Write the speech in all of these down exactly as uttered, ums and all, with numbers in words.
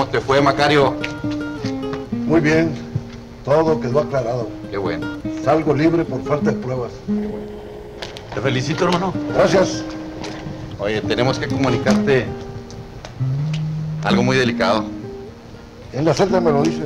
¿Cómo te fue, Macario? Muy bien, todo quedó aclarado. Qué bueno. Salgo libre por falta de pruebas. Te felicito, hermano. Gracias. Oye, tenemos que comunicarte algo muy delicado. En la celda me lo dicen.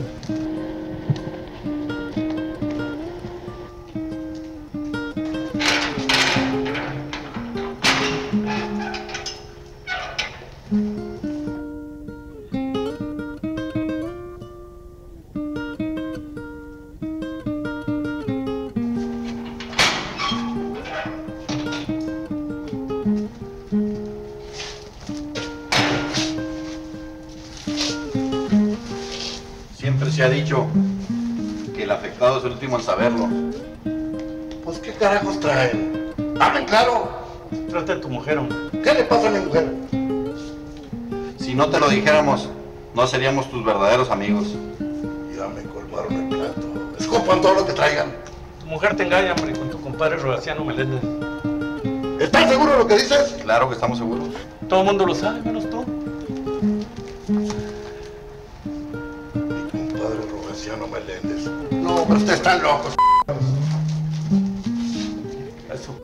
Siempre se ha dicho que el afectado es el último en saberlo. Pues qué carajos traen. Hablen claro. Trata de tu mujer, hombre. ¿Qué le pasa a mi mujer? Si no te lo dijéramos, no seríamos tus verdaderos amigos. Ya me colmaron el plato. Escupan todo lo que traigan. Tu mujer te engaña, hombre, con tu compadre Rogaciano Meléndez. ¿Estás seguro de lo que dices? Claro que estamos seguros. Todo el mundo lo sabe, menos tú. Mi compadre Rogaciano Meléndez. No, pero ustedes están locos. Eso.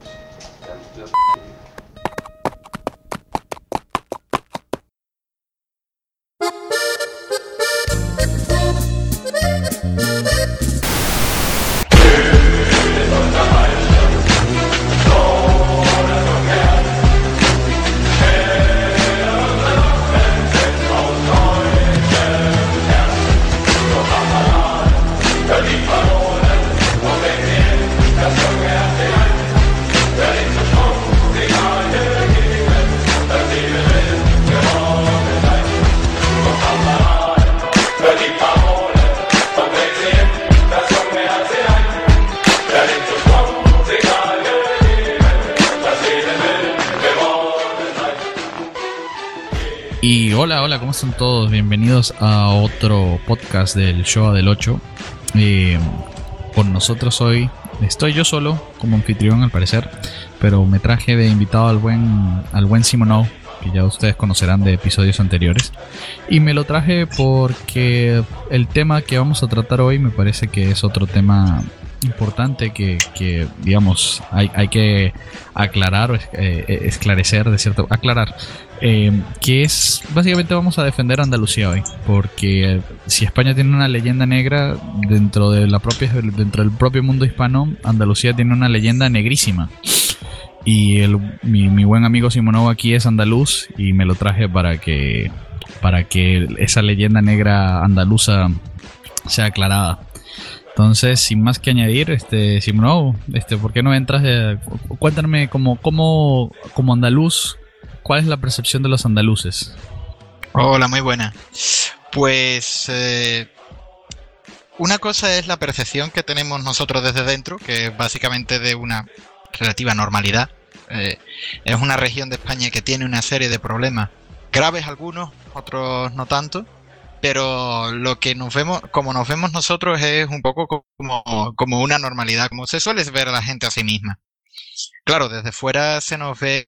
Y hola, hola, ¿cómo están todos? Bienvenidos a otro podcast del Show del ocho. Eh, con nosotros hoy estoy yo solo como anfitrión al parecer, pero me traje de invitado al buen al buen Simonov, que ya ustedes conocerán de episodios anteriores. Y me lo traje porque el tema que vamos a tratar hoy me parece que es otro tema importante que, que digamos, hay, hay que aclarar o eh, esclarecer, de cierto, aclarar. Eh, que es, básicamente vamos a defender Andalucía hoy, porque si España tiene una leyenda negra dentro de la propia, dentro del propio mundo hispano, Andalucía tiene una leyenda negrísima. Y el, mi, mi buen amigo Simonov aquí es andaluz y me lo traje para que, para que esa leyenda negra andaluza sea aclarada. Entonces, sin más que añadir, este Simonov, este, ¿por qué no entras? Eh, cuéntame como, como, como andaluz, ¿cuál es la percepción de los andaluces? Hola, muy buena. Pues eh, una cosa es la percepción que tenemos nosotros desde dentro, que es básicamente de una relativa normalidad. Eh, es una región de España que tiene una serie de problemas graves algunos, otros no tanto, pero lo que nos vemos, como nos vemos nosotros, es un poco como, como una normalidad, como se suele ver a la gente a sí misma. Claro, desde fuera se nos ve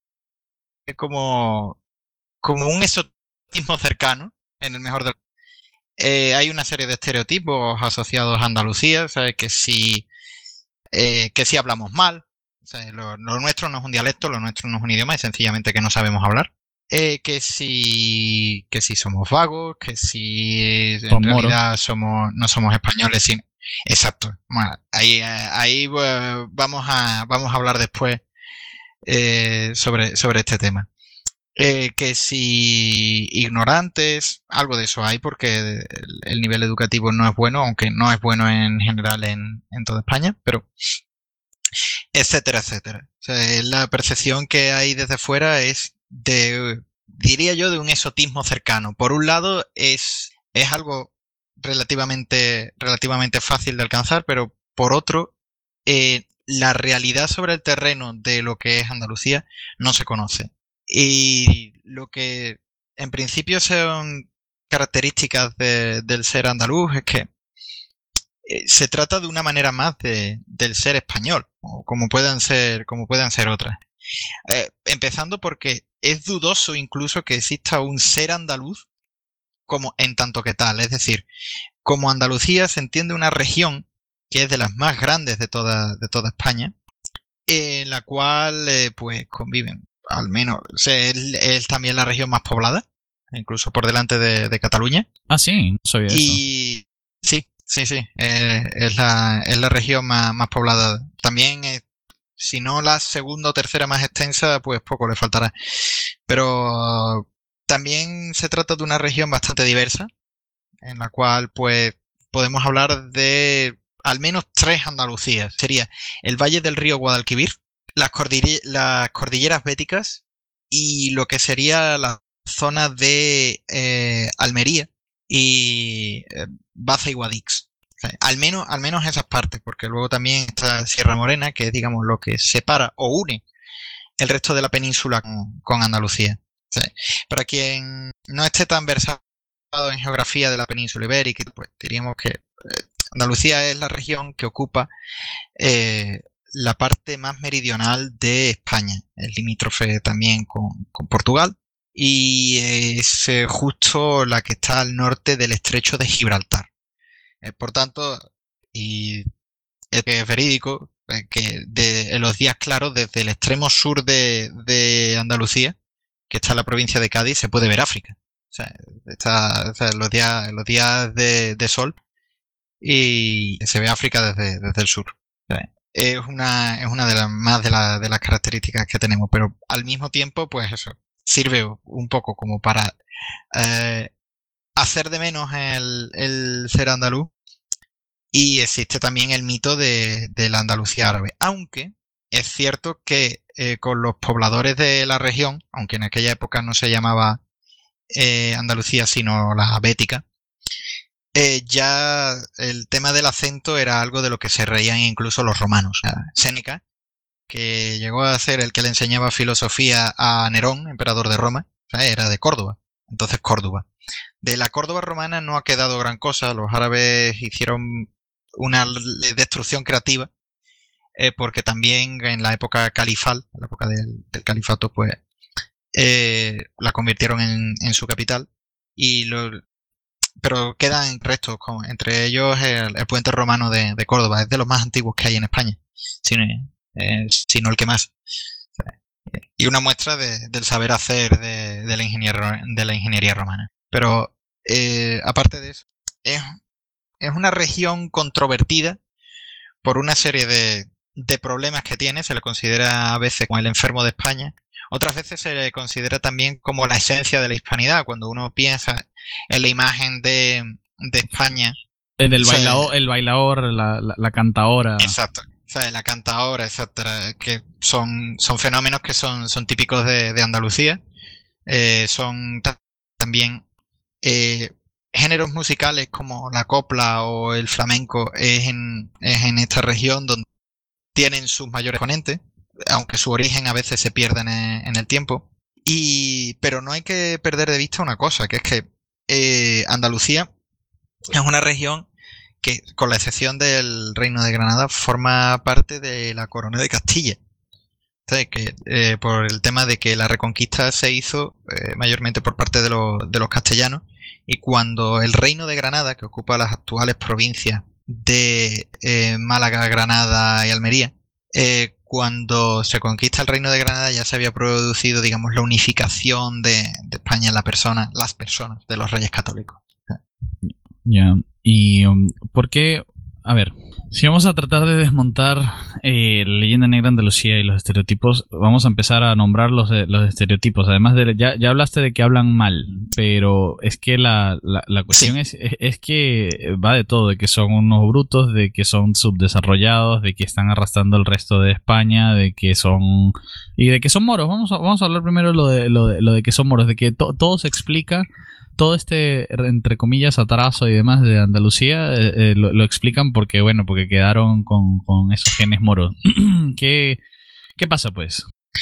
como, como un exotismo cercano, en el mejor de los... Eh, hay una serie de estereotipos asociados a Andalucía, ¿sabes? Que si, eh, que si hablamos mal, ¿sabes? Lo, lo nuestro no es un dialecto, lo nuestro no es un idioma, es sencillamente que no sabemos hablar. Eh, que si que si somos vagos, que si en Son realidad moros. somos no somos españoles, sino... Exacto. Bueno, ahí, ahí pues, vamos a vamos a hablar después eh, sobre, sobre este tema. Eh, que si ignorantes, algo de eso hay, porque el, el nivel educativo no es bueno, aunque no es bueno en general en, en toda España, pero etcétera, etcétera. O sea, la percepción que hay desde fuera es de, diría yo, de un exotismo cercano. Por un lado, es, es algo relativamente, relativamente fácil de alcanzar, pero por otro, eh, la realidad sobre el terreno de lo que es Andalucía no se conoce. Y lo que en principio son características de, del ser andaluz es que eh, se trata de una manera más de, del ser español, o como puedan ser, como puedan ser otras. Eh, empezando porque es dudoso incluso que exista un ser andaluz como en tanto que tal. Es decir, como Andalucía se entiende una región que es de las más grandes de toda, de toda España, en la cual eh, pues conviven, al menos, o sea, es, es también la región más poblada, incluso por delante de, de Cataluña. Ah, sí, no sabía eso. Y sí, sí, sí, eh, es, la, es la región más, más poblada. También, eh, si no la segunda o tercera más extensa, pues poco le faltará. Pero también se trata de una región bastante diversa, en la cual pues podemos hablar de al menos tres Andalucías. Sería el Valle del Río Guadalquivir, las, cordille las cordilleras béticas y lo que sería la zona de eh, Almería y eh, Baza y Guadix. O sea, al menos, al menos esas partes, porque luego también está Sierra Morena, que es, digamos, lo que separa o une el resto de la península con, con Andalucía. O sea, para quien no esté tan versado en geografía de la península ibérica, pues diríamos que eh, Andalucía es la región que ocupa eh, la parte más meridional de España, es limítrofe también con, con Portugal y es eh, justo la que está al norte del estrecho de Gibraltar. Eh, por tanto, y es que es verídico, eh, que de, en los días claros, desde el extremo sur de, de Andalucía, que está en la provincia de Cádiz, se puede ver África. O sea, está, o sea, los días, los días de, de sol y se ve África desde, desde el sur. O sea, es una, es una de las más de, la, de las características que tenemos, pero al mismo tiempo, pues eso, sirve un poco como para eh, hacer de menos el, el ser andaluz. Y existe también el mito de, de la Andalucía árabe, aunque es cierto que eh, con los pobladores de la región, aunque en aquella época no se llamaba eh, Andalucía sino la Bética, eh, ya el tema del acento era algo de lo que se reían incluso los romanos. O sea, Séneca, que llegó a ser el que le enseñaba filosofía a Nerón, emperador de Roma, o sea, era de Córdoba, entonces Córdoba. De la Córdoba romana no ha quedado gran cosa, los árabes hicieron una destrucción creativa, eh, porque también en la época califal, en la época del, del califato, pues eh, la convirtieron en, en su capital, y lo, pero quedan restos, como, entre ellos el, el puente romano de, de Córdoba, es de los más antiguos que hay en España, sino, eh, sino el que más. Y una muestra de, del saber hacer de, de, la ingeniería, de la ingeniería romana. Pero eh, aparte de eso, es, es una región controvertida por una serie de, de problemas que tiene. Se le considera a veces como el enfermo de España. Otras veces se le considera también como la esencia de la hispanidad. Cuando uno piensa en la imagen de, de España. El del o sea, bailador, el bailador, la, la, la cantaora. Exacto. O sea, la cantaora, etcétera, que son, son fenómenos que son, son típicos de, de Andalucía. Eh, son también eh, géneros musicales como la copla o el flamenco es en, es en esta región donde tienen sus mayores exponentes, aunque su origen a veces se pierde en el, en el tiempo. Y, pero no hay que perder de vista una cosa, que es que eh, Andalucía es una región que, con la excepción del Reino de Granada, forma parte de la Corona de Castilla. Entonces, que, eh, por el tema de que la Reconquista se hizo eh, mayormente por parte de, lo, de los castellanos, y cuando el Reino de Granada, que ocupa las actuales provincias de eh, Málaga, Granada y Almería, eh, cuando se conquista el Reino de Granada ya se había producido, digamos, la unificación de, de España en la persona, las personas de los reyes católicos. Ya, yeah. Y um, ¿por qué? A ver, si vamos a tratar de desmontar eh, la leyenda negra de Andalucía y los estereotipos, vamos a empezar a nombrar los, los estereotipos. Además, de ya, ya hablaste de que hablan mal, pero es que la, la, la cuestión sí. es, es, es que va de todo, de que son unos brutos, de que son subdesarrollados, de que están arrastrando el resto de España, de que son... y de que son moros. Vamos a, vamos a hablar primero lo de, lo de, lo de que son moros, de que to, todo se explica... Todo este, entre comillas, atraso y demás de Andalucía eh, eh, lo, lo explican porque, bueno, porque quedaron con, con esos genes moros. ¿Qué, ¿Qué pasa, pues?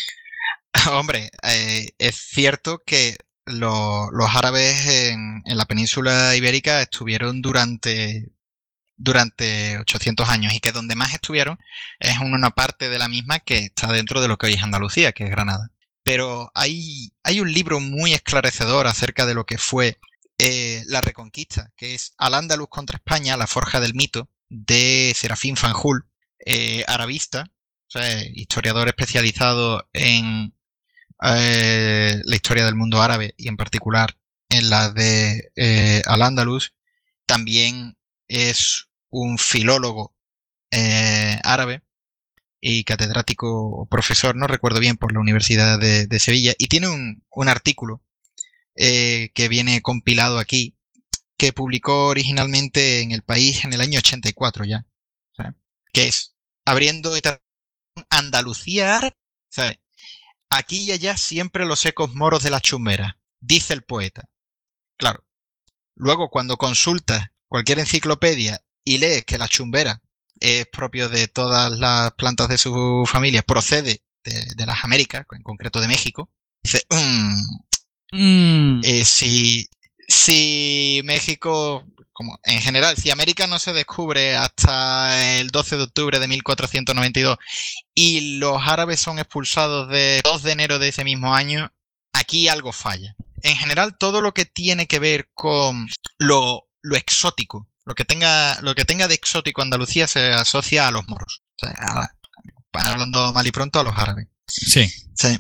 Hombre, eh, es cierto que lo, los árabes en, en la península ibérica estuvieron durante, durante ochocientos años, y que donde más estuvieron es una parte de la misma que está dentro de lo que hoy es Andalucía, que es Granada. Pero hay, hay un libro muy esclarecedor acerca de lo que fue eh, La Reconquista, que es Al-Ándalus contra España, la forja del mito, de Serafín Fanjul, eh, arabista, o sea, historiador especializado en eh, la historia del mundo árabe y en particular en la de eh, Al-Ándalus. También es un filólogo eh, árabe y catedrático o profesor, no recuerdo bien, por la Universidad de, de Sevilla, y tiene un, un artículo eh, que viene compilado aquí, que publicó originalmente en El País en el año ochenta y cuatro ya, ¿sabes? Que es Abriendo Andalucía árabe, ¿sabes? Aquí y allá siempre los ecos moros de las chumberas, dice el poeta. Claro, luego cuando consultas cualquier enciclopedia y lees que la chumbera es propio de todas las plantas de su familia, procede de, de las Américas, en concreto de México, dice, mmm, Mm. eh, si, si México, como en general, si América no se descubre hasta el doce de octubre de mil cuatrocientos noventa y dos y los árabes son expulsados de dos de enero de ese mismo año, aquí algo falla. En general, todo lo que tiene que ver con lo, lo exótico, lo que tenga, lo que tenga de exótico Andalucía se asocia a los moros. O sea, a, hablando mal y pronto, a los árabes. Sí. Sí.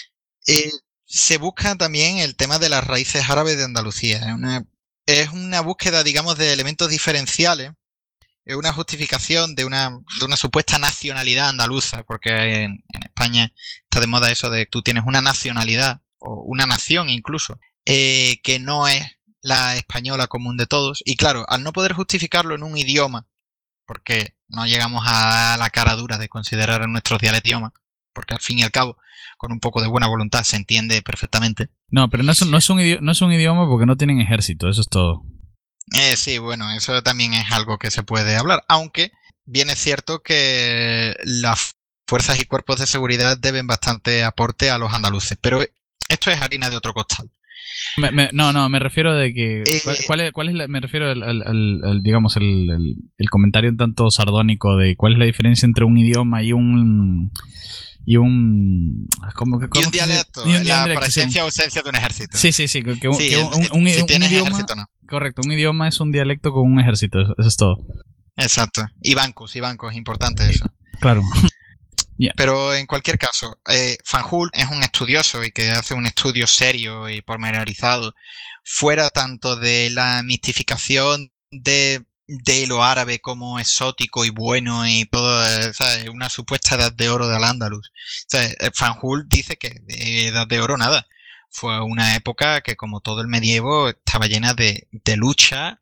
Eh, se busca también el tema de las raíces árabes de Andalucía. Es una, es una búsqueda, digamos, de elementos diferenciales. Es una justificación de una, de una supuesta nacionalidad andaluza, porque en, en España está de moda eso de que tú tienes una nacionalidad, o una nación incluso, eh, que no es la española común de todos. Y claro, al no poder justificarlo en un idioma, porque no llegamos a la cara dura de considerar a nuestros dialectos idiomas, porque al fin y al cabo, con un poco de buena voluntad se entiende perfectamente. No, pero no es, no es, un, idioma, no es un idioma porque no tienen ejército, eso es todo. Eh, sí, bueno, eso también es algo que se puede hablar, aunque bien es cierto que las fuerzas y cuerpos de seguridad deben bastante aporte a los andaluces, pero esto es harina de otro costal. Me, me, no, no, me refiero de que... Eh, ¿cuál, cuál es, cuál es la, me refiero al, al, al, al digamos, el, el, el comentario un tanto sardónico de cuál es la diferencia entre un idioma y un... Y un... ¿cómo, cómo y un dialecto, y un la dialecto, presencia o ausencia de un ejército. Sí, sí, sí. Que, que, sí que el, un, un, si un, tienes un idioma, ejército, no. Correcto, un idioma es un dialecto con un ejército, eso, eso es todo. Exacto. Y bancos, y bancos, es importante eso. Claro. Yeah. Pero en cualquier caso, eh, Fanjul es un estudioso y que hace un estudio serio y pormenorizado, fuera tanto de la mistificación de, de lo árabe como exótico y bueno y todo, ¿sabes? Una supuesta edad de oro del Al-Ándalus. Fanjul dice que de edad de oro nada. Fue una época que, como todo el medievo, estaba llena de, de lucha,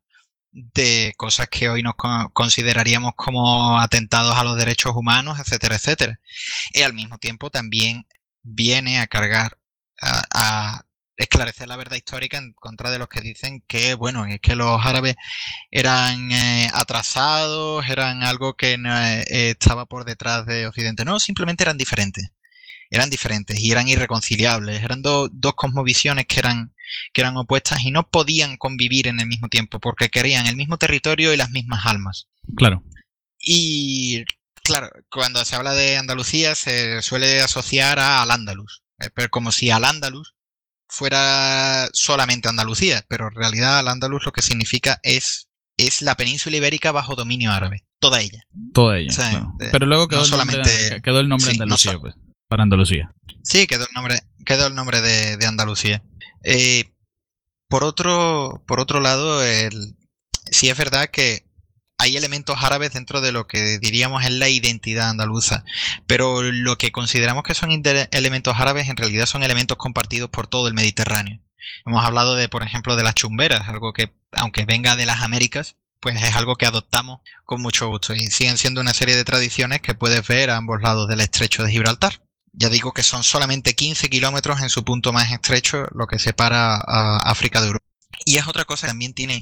de cosas que hoy nos consideraríamos como atentados a los derechos humanos, etcétera, etcétera. Y al mismo tiempo también viene a cargar, a, a esclarecer la verdad histórica en contra de los que dicen que, bueno, es que los árabes eran eh, atrasados, eran algo que no, eh, estaba por detrás de Occidente. No, simplemente eran diferentes. Eran diferentes y eran irreconciliables. Eran do, dos cosmovisiones que eran, que eran opuestas y no podían convivir en el mismo tiempo porque querían el mismo territorio y las mismas almas. Claro. Y claro, cuando se habla de Andalucía se suele asociar a Al-Ándalus, pero como si Al-Ándalus fuera solamente Andalucía, pero en realidad Al-Ándalus lo que significa es, es la península ibérica bajo dominio árabe, toda ella. Toda ella. O sea, claro. eh, Pero luego quedó, no el, nombre, solamente, quedó el nombre sí, Andalucía, no so, pues, para Andalucía. Sí, quedó el nombre, quedó el nombre de, de Andalucía. Eh, por otro, por otro lado, el, sí es verdad que hay elementos árabes dentro de lo que diríamos es la identidad andaluza, pero lo que consideramos que son elementos árabes en realidad son elementos compartidos por todo el Mediterráneo. Hemos hablado de, por ejemplo, de las chumberas, algo que, aunque venga de las Américas, pues es algo que adoptamos con mucho gusto y siguen siendo una serie de tradiciones que puedes ver a ambos lados del estrecho de Gibraltar. Ya digo que son solamente quince kilómetros en su punto más estrecho lo que separa a África de Europa. Y es otra cosa que también tiene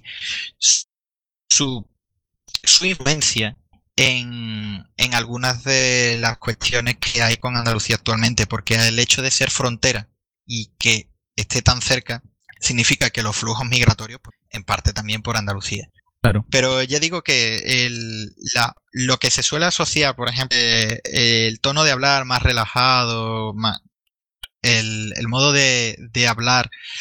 su, su influencia en, en algunas de las cuestiones que hay con Andalucía actualmente, porque el hecho de ser frontera y que esté tan cerca significa que los flujos migratorios, pues, en parte también por Andalucía. Claro. Pero ya digo que el, la, lo que se suele asociar, por ejemplo, eh, el tono de hablar más relajado, más, el, el modo de, de hablar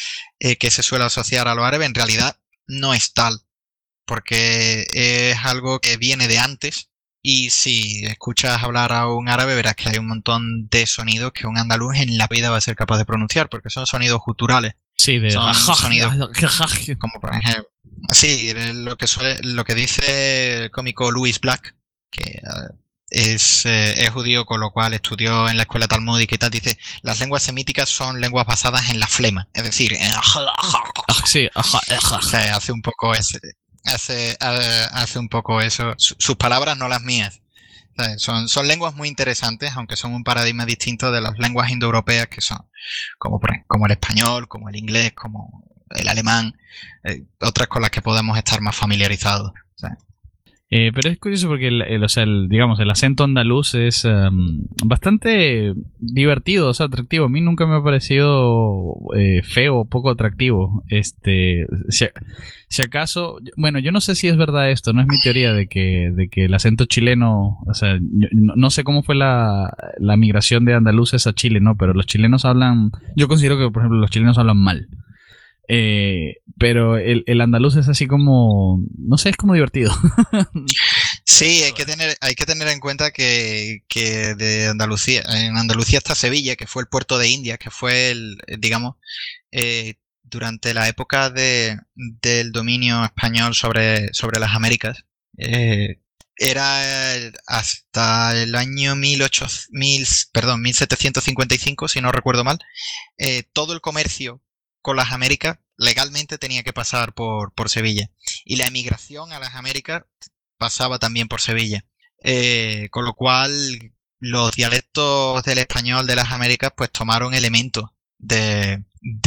eh, que se suele asociar a los árabes, en realidad no es tal, porque es algo que viene de antes. Y si escuchas hablar a un árabe, verás que hay un montón de sonidos que un andaluz en la vida va a ser capaz de pronunciar, porque son sonidos guturales. Sí, de son sonidos como por ejemplo, sí, lo que suele, lo que dice el cómico Louis Black, que uh, es, eh, es judío, con lo cual estudió en la escuela talmúdica y tal, dice, las lenguas semíticas son lenguas basadas en la flema, es decir, en sí, o sea, hace un poco ese, hace, hace un poco eso, sus palabras no las mías. Son, son lenguas muy interesantes, aunque son un paradigma distinto de las lenguas indoeuropeas, que son como, como el español, como el inglés, como el alemán, eh, otras con las que podemos estar más familiarizados. ¿Sí? Eh, pero es curioso porque el, el, o sea, el, digamos, el acento andaluz es um, bastante divertido, o sea, atractivo. A mí nunca me ha parecido eh, feo o poco atractivo. Este, si, si acaso, bueno, yo no sé si es verdad esto, no es mi teoría de que, de que el acento chileno, o sea, yo, no, no sé cómo fue la, la migración de andaluces a Chile, ¿no? Pero los chilenos hablan, yo considero que, por ejemplo, los chilenos hablan mal. Eh, pero el, el andaluz es así como, no sé, es como divertido. Sí, hay que tener, hay que tener en cuenta que, que de Andalucía, en Andalucía está Sevilla, que fue el puerto de Indias, que fue el, digamos, eh, durante la época de, del dominio español sobre, sobre las Américas, eh, era el, hasta el año mil ochocientos, mil, perdón, mil setecientos cincuenta y cinco, si no recuerdo mal, eh, todo el comercio con las Américas legalmente tenía que pasar por, por Sevilla. Y la emigración a las Américas pasaba también por Sevilla. Eh, con lo cual, los dialectos del español de las Américas pues tomaron elementos de,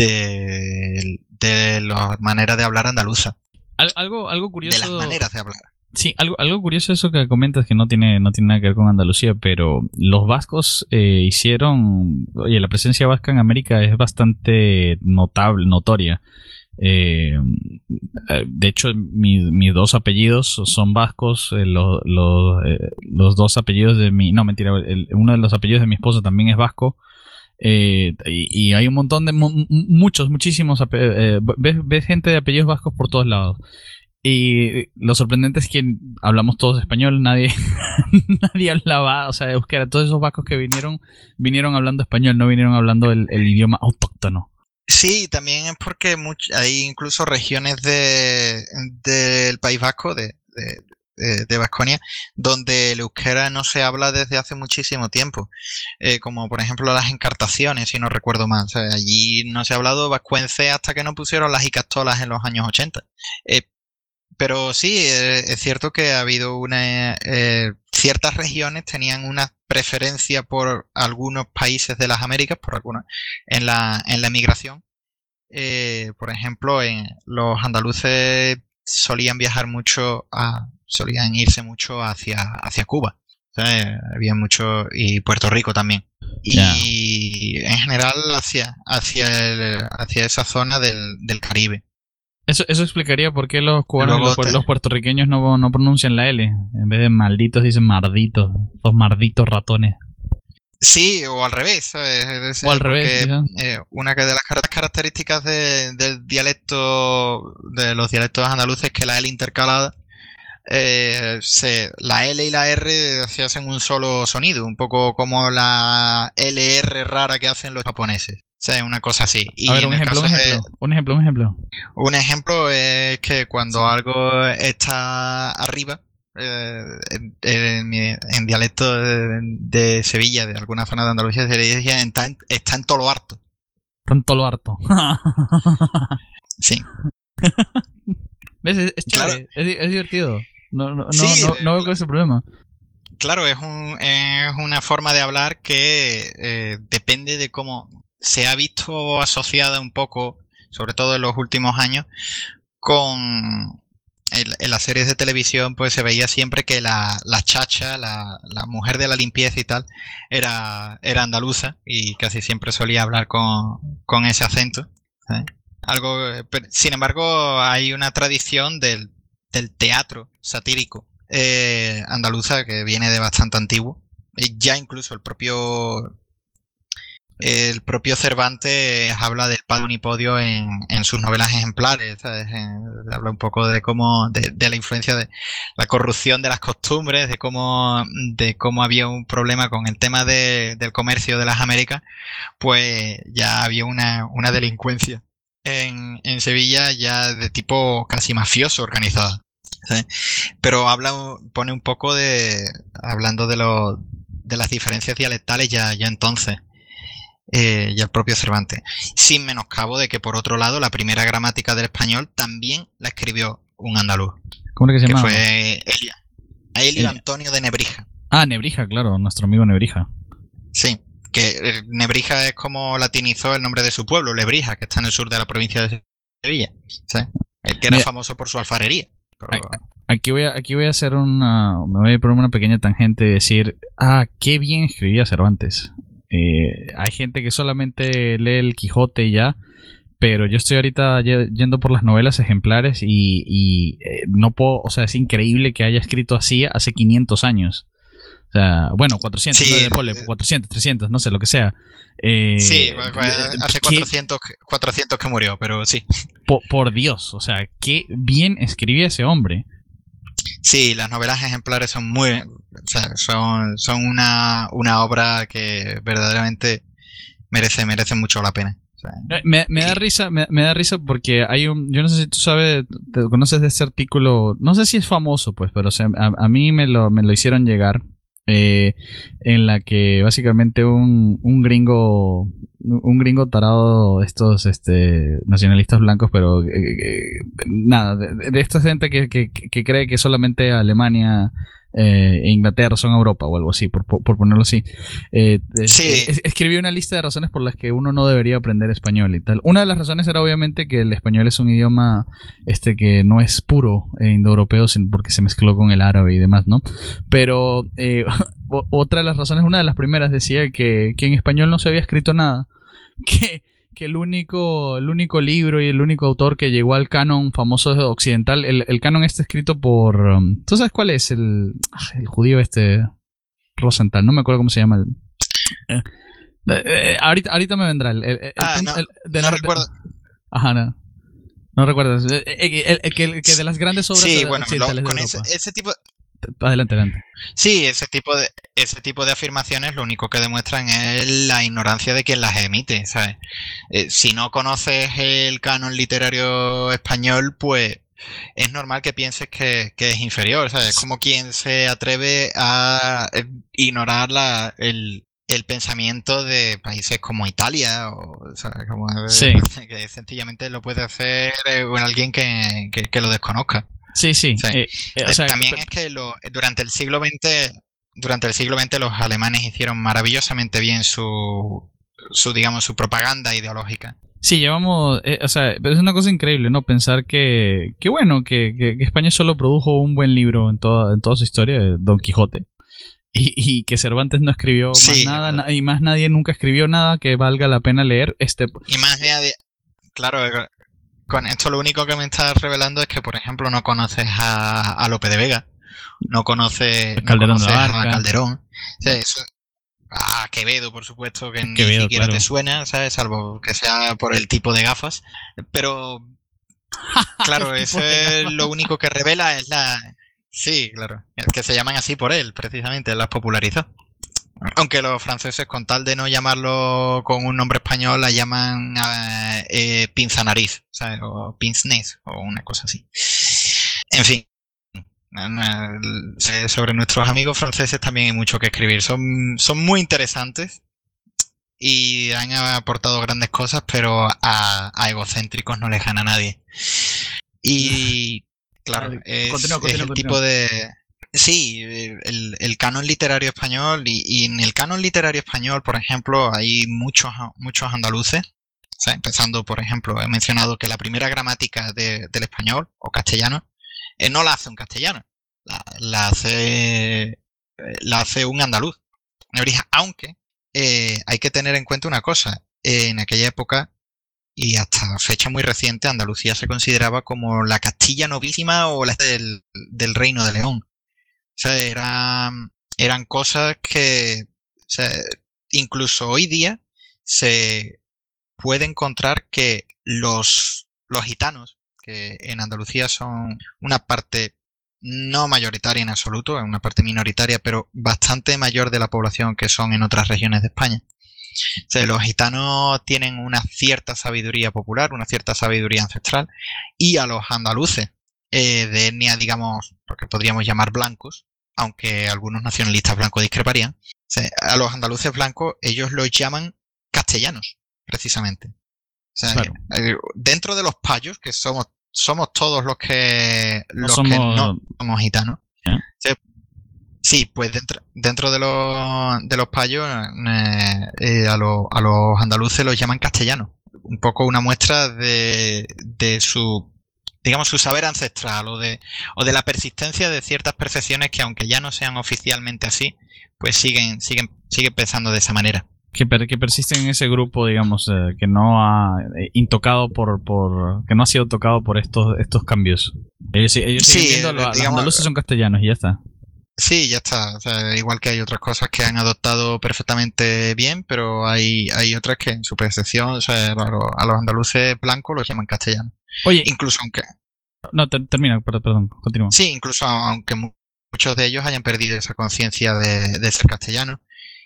de, de las maneras de hablar andaluza. Al, algo, algo curioso. De las maneras de hablar. Sí, algo, algo curioso eso que comentas, que no tiene, no tiene nada que ver con Andalucía, pero los vascos eh, hicieron, oye, la presencia vasca en América es bastante notable, notoria. Eh, de hecho, mi, mis dos apellidos son vascos, eh, los, los, eh, los dos apellidos de mi, no mentira, el, uno de los apellidos de mi esposa también es vasco. Eh, y, y hay un montón de, mu muchos, muchísimos, eh, ves, ves gente de apellidos vascos por todos lados. Y lo sorprendente es que hablamos todos español, nadie nadie hablaba, o sea, euskera. Todos esos vascos que vinieron, vinieron hablando español, no vinieron hablando el, el idioma autóctono. Sí, también es porque hay incluso regiones de del País Vasco, de, de, de Vasconia, donde el euskera no se habla desde hace muchísimo tiempo. Eh, como por ejemplo las encartaciones, si no recuerdo mal. O sea, allí no se ha hablado vascuence hasta que no pusieron las icastolas en los años ochenta. Eh, Pero sí, eh, es cierto que ha habido una... Eh, ciertas regiones tenían una preferencia por algunos países de las Américas, por algunos, en la, en la emigración. Eh, por ejemplo, en, los andaluces solían viajar mucho, a, solían irse mucho hacia, hacia Cuba. O sea, había mucho... y Puerto Rico también. Y yeah. En general hacia, hacia, el, hacia esa zona del, del Caribe. Eso, eso explicaría por qué los cubanos y los, te... los puertorriqueños no, no pronuncian la L. En vez de malditos dicen marditos. Los marditos ratones. Sí, o al revés. ¿sabes? O al revés. Eh, una de las características de, del dialecto, de los dialectos andaluces, es que la L intercalada, eh, se, la L y la R se hacen un solo sonido. Un poco como la L R rara que hacen los japoneses. O sea, una cosa así. Y a ver, un ejemplo, un ejemplo, de, un ejemplo, un ejemplo. Un ejemplo es que cuando sí. algo está arriba, eh, en, en, en dialecto de, de Sevilla, de alguna zona de Andalucía, se le dice está en, está en todo lo harto. Está en todo lo harto. Sí. ¿Ves? Es, es chévere, claro. es, es divertido. No, no, sí, no, no, no veo con ese problema. Claro, es, un, es una forma de hablar que eh, depende de cómo... se ha visto asociada un poco, sobre todo en los últimos años, con en, en las series de televisión, pues se veía siempre que la, la chacha, la, la mujer de la limpieza y tal, era, era andaluza y casi siempre solía hablar con, con ese acento. ¿sí? Algo, pero, sin embargo, hay una tradición del, del teatro satírico eh, andaluza que viene de bastante antiguo. Y ya incluso el propio el propio Cervantes habla del palo unipodio en, en sus novelas ejemplares, ¿sabes? En, habla un poco de cómo, de, de la influencia de la corrupción de las costumbres, de cómo, de cómo había un problema con el tema de, del comercio de las Américas, pues ya había una, una delincuencia en, en Sevilla ya de tipo casi mafioso organizada. ¿Sí? Pero habla, pone un poco de, hablando de lo, de las diferencias dialectales ya, ya entonces. Eh, y el propio Cervantes, sin menoscabo de que por otro lado la primera gramática del español también la escribió un andaluz. ¿Cómo era que se que llama? fue Elio, Elio Eh. Antonio de Nebrija. Ah, Nebrija, claro, nuestro amigo Nebrija. Sí, que eh, Nebrija es como latinizó el nombre de su pueblo, Lebrija, que está en el sur de la provincia de Sevilla, ¿sí? El que era Mira. famoso por su alfarería. Pero- Ay, Aquí voy, a, aquí voy a hacer una. Me voy a poner una pequeña tangente y decir: ah, qué bien escribía Cervantes. Eh, hay gente que solamente lee el Quijote y ya, pero yo estoy ahorita ye- yendo por las novelas ejemplares y, y eh, no puedo. O sea, es increíble que haya escrito así hace quinientos años. O sea, bueno, cuatrocientos, Sí, no, ponle, cuatrocientos, trescientos, no sé, lo que sea. Eh, sí, pues, pues, hace ¿qué- cuatrocientos, cuatrocientos que murió, pero sí. po- por Dios, o sea, qué bien escribía ese hombre. Sí, las novelas ejemplares son muy, o sea, son, son una, una obra que verdaderamente merece, merece mucho la pena. O sea, Eh, Me, me da risa, me, me da risa porque hay un, yo no sé si tú sabes, te conoces de este artículo, no sé si es famoso, pues, pero o sea, a, a mí me lo, me lo hicieron llegar, eh, en la que básicamente un, un gringo, un gringo tarado, estos, este, nacionalistas blancos, pero eh, eh, nada, de, de esta gente que, que, que cree que solamente Alemania eh, e Inglaterra son Europa o algo así, por, por, por ponerlo así. Eh, es- Sí. es- escribió una lista de razones por las que uno no debería aprender español y tal. Una de las razones era obviamente que el español es un idioma este que no es puro eh, indoeuropeo sin- porque se mezcló con el árabe y demás, ¿no? Pero eh, o- otra de las razones, una de las primeras decía que, que en español no se había escrito nada, que, que el único, el único libro y el único autor que llegó al canon famoso occidental, el, el canon está escrito por, um, ¿tú sabes cuál es? El, ah, el judío este Rosenthal, no me acuerdo cómo se llama. El, eh, eh, ahorita, ahorita me vendrá el, el- el- Ah, el- no, el- de no la- recuerdo. Ajá, no. No recuerdas. Eh, eh, el- el- que, que de las grandes obras Sí, de- bueno, lo- occidentales de con Europa. ese, ese tipo, Adelante, adelante. sí, ese tipo de, ese tipo de afirmaciones lo único que demuestran es la ignorancia de quien las emite, ¿sabes? Eh, si no conoces el canon literario español, pues es normal que pienses que, que es inferior, ¿sabes? Es como quien se atreve a eh, ignorar la, el, el pensamiento de países como Italia, o, ¿sabes? Como, eh, Sí. que sencillamente lo puede hacer eh, alguien que, que, que lo desconozca. Sí, sí. Sí. eh, eh, o Eh, sea, También pe- es que lo- durante el siglo veinte, durante el siglo veinte los alemanes hicieron maravillosamente bien su, su digamos, su propaganda ideológica. sí, llevamos, eh, o sea, pero es una cosa increíble, ¿no? Pensar que, que bueno, que, que- que España solo produjo un buen libro en toda, en toda su historia, eh, Don Quijote. Y, y que Cervantes no escribió más Sí, nada, claro. na- y más nadie nunca escribió nada que valga la pena leer. Este, Y más de, claro, eh, con esto lo único que me estás revelando es que, por ejemplo, no conoces a, a Lope de Vega, no conoces, no Calderón de la conoces a Barca. Calderón, o sea, eso- a Quevedo, por supuesto, que Quevedo, ni siquiera claro. te suena, ¿sabes? Salvo que sea por el tipo de gafas, pero claro, El eso tipo de es gafas. lo único que revela es la... Sí, claro, es que se llaman así por él, precisamente, él las popularizó. Aunque los franceses, con tal de no llamarlo con un nombre español, la llaman eh, eh, pinzanariz, ¿sabes? O pince-nez, o una cosa así. En fin, eh, sobre nuestros amigos franceses también hay mucho que escribir. Son, son muy interesantes y han aportado grandes cosas, pero a, a egocéntricos no les gana nadie. Y claro, Vale, es, continúa, es continúa, el continúa. tipo de... Sí, el, el canon literario español y, y en el canon literario español, por ejemplo, hay muchos, muchos andaluces. O sea, empezando, por ejemplo, he mencionado que la primera gramática de- del español o castellano eh, no la hace un castellano, la, la hace eh, la hace un andaluz, Nebrija. Aunque eh, hay que tener en cuenta una cosa, eh, en aquella época y hasta fecha muy reciente, Andalucía se consideraba como la Castilla novísima o la del, del Reino de León. O sea, eran, eran cosas que, o sea, incluso hoy día se puede encontrar que los, los gitanos, que en Andalucía son una parte no mayoritaria en absoluto, es una parte minoritaria, pero bastante mayor de la población que son en otras regiones de España. O sea, los gitanos tienen una cierta sabiduría popular, una cierta sabiduría ancestral, y a los andaluces eh, de etnia, digamos, lo que podríamos llamar blancos, aunque algunos nacionalistas blancos discreparían, o sea, a los andaluces blancos ellos los llaman castellanos, precisamente. O sea, claro. eh, dentro de los payos, que somos somos todos los que los no somos... que no somos gitanos. ¿Eh? O sea, sí, pues dentro, dentro de los de los payos eh, eh, a, lo, a los andaluces los llaman castellanos. Un poco una muestra de, de su, digamos, su saber ancestral o de, o de la persistencia de ciertas percepciones que, aunque ya no sean oficialmente así, pues siguen, siguen, siguen pensando de esa manera. Que, per, que persisten en ese grupo, digamos, eh, que no ha eh, intocado por, por, que no ha sido tocado por estos, estos cambios. Ellos, ellos sí, siguen viendo, eh, los digamos, andaluces son castellanos y ya está. Sí, ya está. O sea, igual que hay otras cosas que han adoptado perfectamente bien, pero hay, hay otras que en su percepción, o sea, a los, a los andaluces blancos los llaman castellanos. Oye, incluso aunque... No, ter, termina, perdón, perdón, continúa. Sí, incluso aunque muchos de ellos hayan perdido esa conciencia de, de ser castellanos.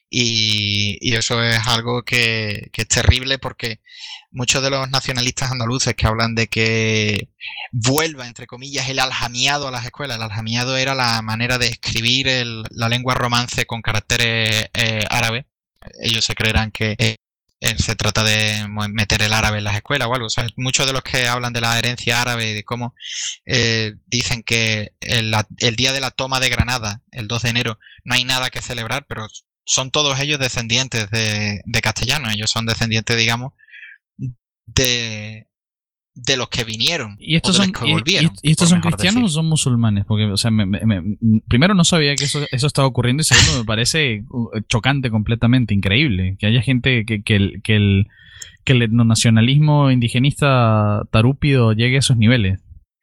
Y, y eso es algo que, que es terrible, porque muchos de los nacionalistas andaluces que hablan de que vuelva, entre comillas, el aljamiado a las escuelas. El aljamiado era la manera de escribir el, la lengua romance con caracteres eh, árabes. Ellos se creerán que eh, se trata de meter el árabe en las escuelas o algo. O sea, muchos de los que hablan de la herencia árabe y de cómo eh, dicen que el, el día de la toma de Granada, el dos de enero, no hay nada que celebrar, pero son todos ellos descendientes de, de castellanos. Ellos son descendientes, digamos, de, de los que vinieron. ¿Y estos o de son, los que volvieron, y, y estos son cristianos decir. o son musulmanes? Porque, o sea, me, me, me, primero no sabía que eso, eso estaba ocurriendo, y segundo me parece chocante completamente, increíble. Que haya gente que, que, el, que, el, que el etnonacionalismo indigenista tarúpido llegue a esos niveles.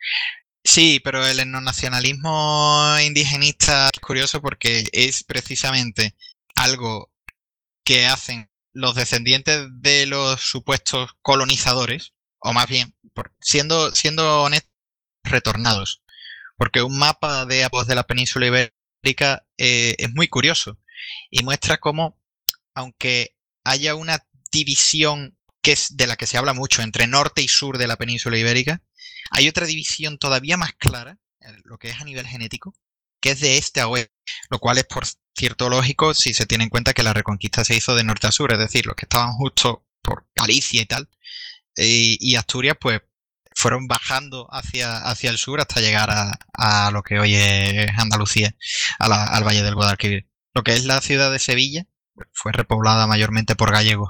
Sí, pero el etnonacionalismo indigenista es curioso porque es precisamente algo que hacen los descendientes de los supuestos colonizadores, o más bien, por, siendo, siendo honestos, retornados. Porque un mapa de, pues, de la península ibérica eh, es muy curioso y muestra cómo, aunque haya una división que es de la que se habla mucho entre norte y sur de la península ibérica, hay otra división todavía más clara, lo que es a nivel genético, que es de este a oeste, lo cual es, por cierto, lógico si se tiene en cuenta que la reconquista se hizo de norte a sur, es decir, los que estaban justo por Galicia y tal, y, y Asturias, pues fueron bajando hacia, hacia el sur hasta llegar a, a lo que hoy es Andalucía, a la, al Valle del Guadalquivir. Lo que es la ciudad de Sevilla fue repoblada mayormente por gallegos.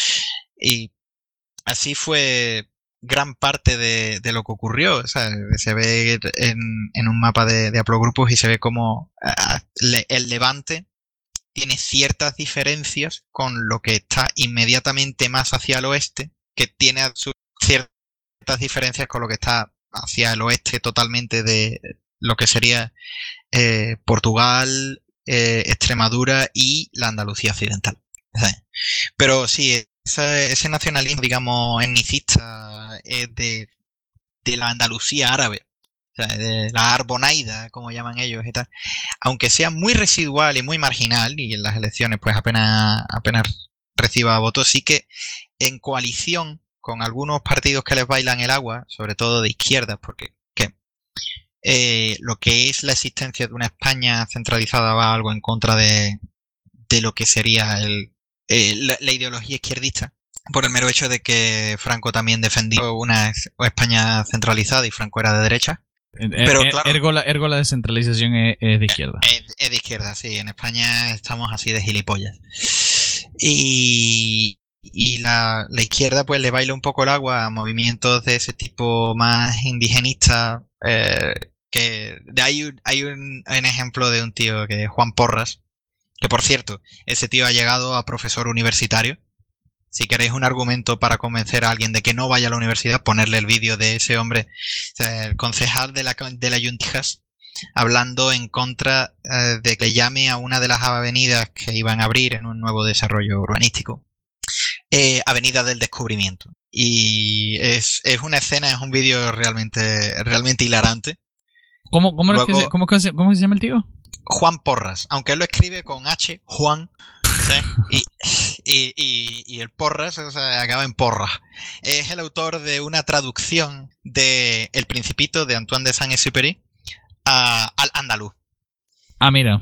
Y así fue gran parte de, de lo que ocurrió. O sea, se ve en, en un mapa de, de haplogrupos y se ve como uh, le, el Levante tiene ciertas diferencias con lo que está inmediatamente más hacia el oeste, que tiene su, ciertas diferencias con lo que está hacia el oeste totalmente de lo que sería eh, Portugal, eh, Extremadura y la Andalucía occidental. Pero sí, ese, ese nacionalismo, digamos, etnicista es de, de la Andalucía árabe, o sea, de la Arbonaida, como llaman ellos y tal, aunque sea muy residual y muy marginal, y en las elecciones pues apenas, apenas reciba votos, sí que en coalición con algunos partidos que les bailan el agua, sobre todo de izquierda, porque ¿qué? Eh, lo que es la existencia de una España centralizada va algo en contra de, de lo que sería el Eh, la, la ideología izquierdista, por el mero hecho de que Franco también defendió una España centralizada y Franco era de derecha. Pero er, claro, ergo, la, ergo la descentralización es, es de izquierda. Es, es de izquierda, sí. En España estamos así de gilipollas. Y, y la, la izquierda pues le baila un poco el agua a movimientos de ese tipo más indigenistas. Eh, que de ahí hay un, hay un ejemplo de un tío que es Juan Porras. Que por cierto, ese tío ha llegado a profesor universitario. Si queréis un argumento para convencer a alguien de que no vaya a la universidad, ponerle el vídeo de ese hombre, o sea, el concejal de la, de la Yuntijas, hablando en contra eh, de que llame a una de las avenidas que iban a abrir en un nuevo desarrollo urbanístico. eh, Avenida del Descubrimiento. Y es, es una escena, es un vídeo realmente, realmente hilarante. ¿Cómo, cómo, Luego, es que se, cómo, cómo, ¿Cómo se llama el tío? Juan Porras, aunque él lo escribe con H, Juan, ¿sí? y, y, y, y el Porras, o sea, acaba en Porras. Es el autor de una traducción de El Principito de Antoine de Saint-Exupéry a, al andaluz. Ah, mira.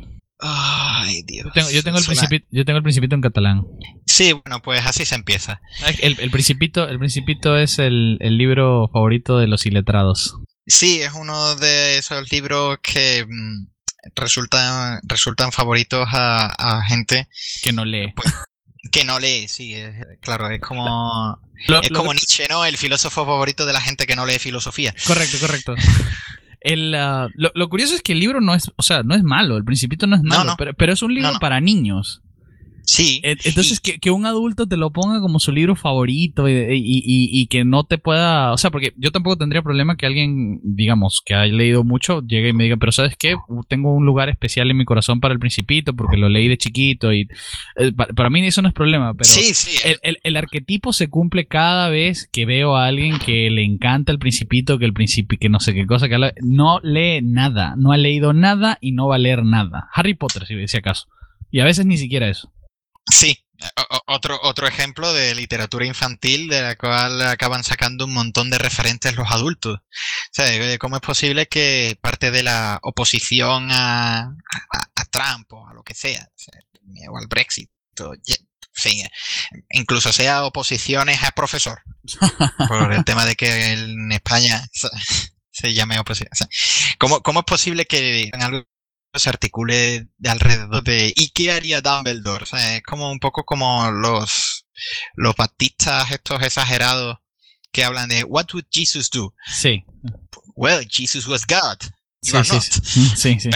Ay, Dios. Yo tengo, yo tengo el Suena... principito, yo tengo el Principito en catalán. Sí, bueno, pues así se empieza. El, el Principito, el Principito es el, el libro favorito de los iletrados. Sí, es uno de esos libros que mmm, resultan, resultan favoritos a, a gente que no lee. Pues, que no lee, sí, es, claro, es como lo, es lo como que... Nietzsche, ¿no? El filósofo favorito de la gente que no lee filosofía. Correcto, correcto. El, uh, lo, lo curioso es que el libro no es, o sea, no es malo, el Principito no es malo, no, no. Pero, pero es un libro no, no. para niños. Sí. Entonces, y... que, que un adulto te lo ponga como su libro favorito y, y, y, y que no te pueda... O sea, porque yo tampoco tendría problema que alguien, digamos, que haya leído mucho, llegue y me diga, pero ¿sabes qué? Tengo un lugar especial en mi corazón para el Principito porque lo leí de chiquito y... Eh, para, para mí eso no es problema, pero sí, sí. El, el, el arquetipo se cumple cada vez que veo a alguien que le encanta el Principito, que el Principito, que no sé qué cosa, que habla, no lee nada, no ha leído nada y no va a leer nada. Harry Potter, si, si acaso. Y a veces ni siquiera eso. Sí, o, otro, otro ejemplo de literatura infantil de la cual acaban sacando un montón de referentes los adultos. O sea, ¿cómo es posible que parte de la oposición a, a, a Trump o a lo que sea, o, sea, o al Brexit, o, en fin, incluso sea oposiciones a profesor, por el tema de que en España se, se llame oposición? O sea, ¿cómo, ¿Cómo es posible que en algo se articule de alrededor de ¿y qué haría Dumbledore? O sea, es como un poco como los los baptistas estos exagerados que hablan de what would Jesus do? Sí. Well, Jesus was God. Sí, sí, sí, sí, sí.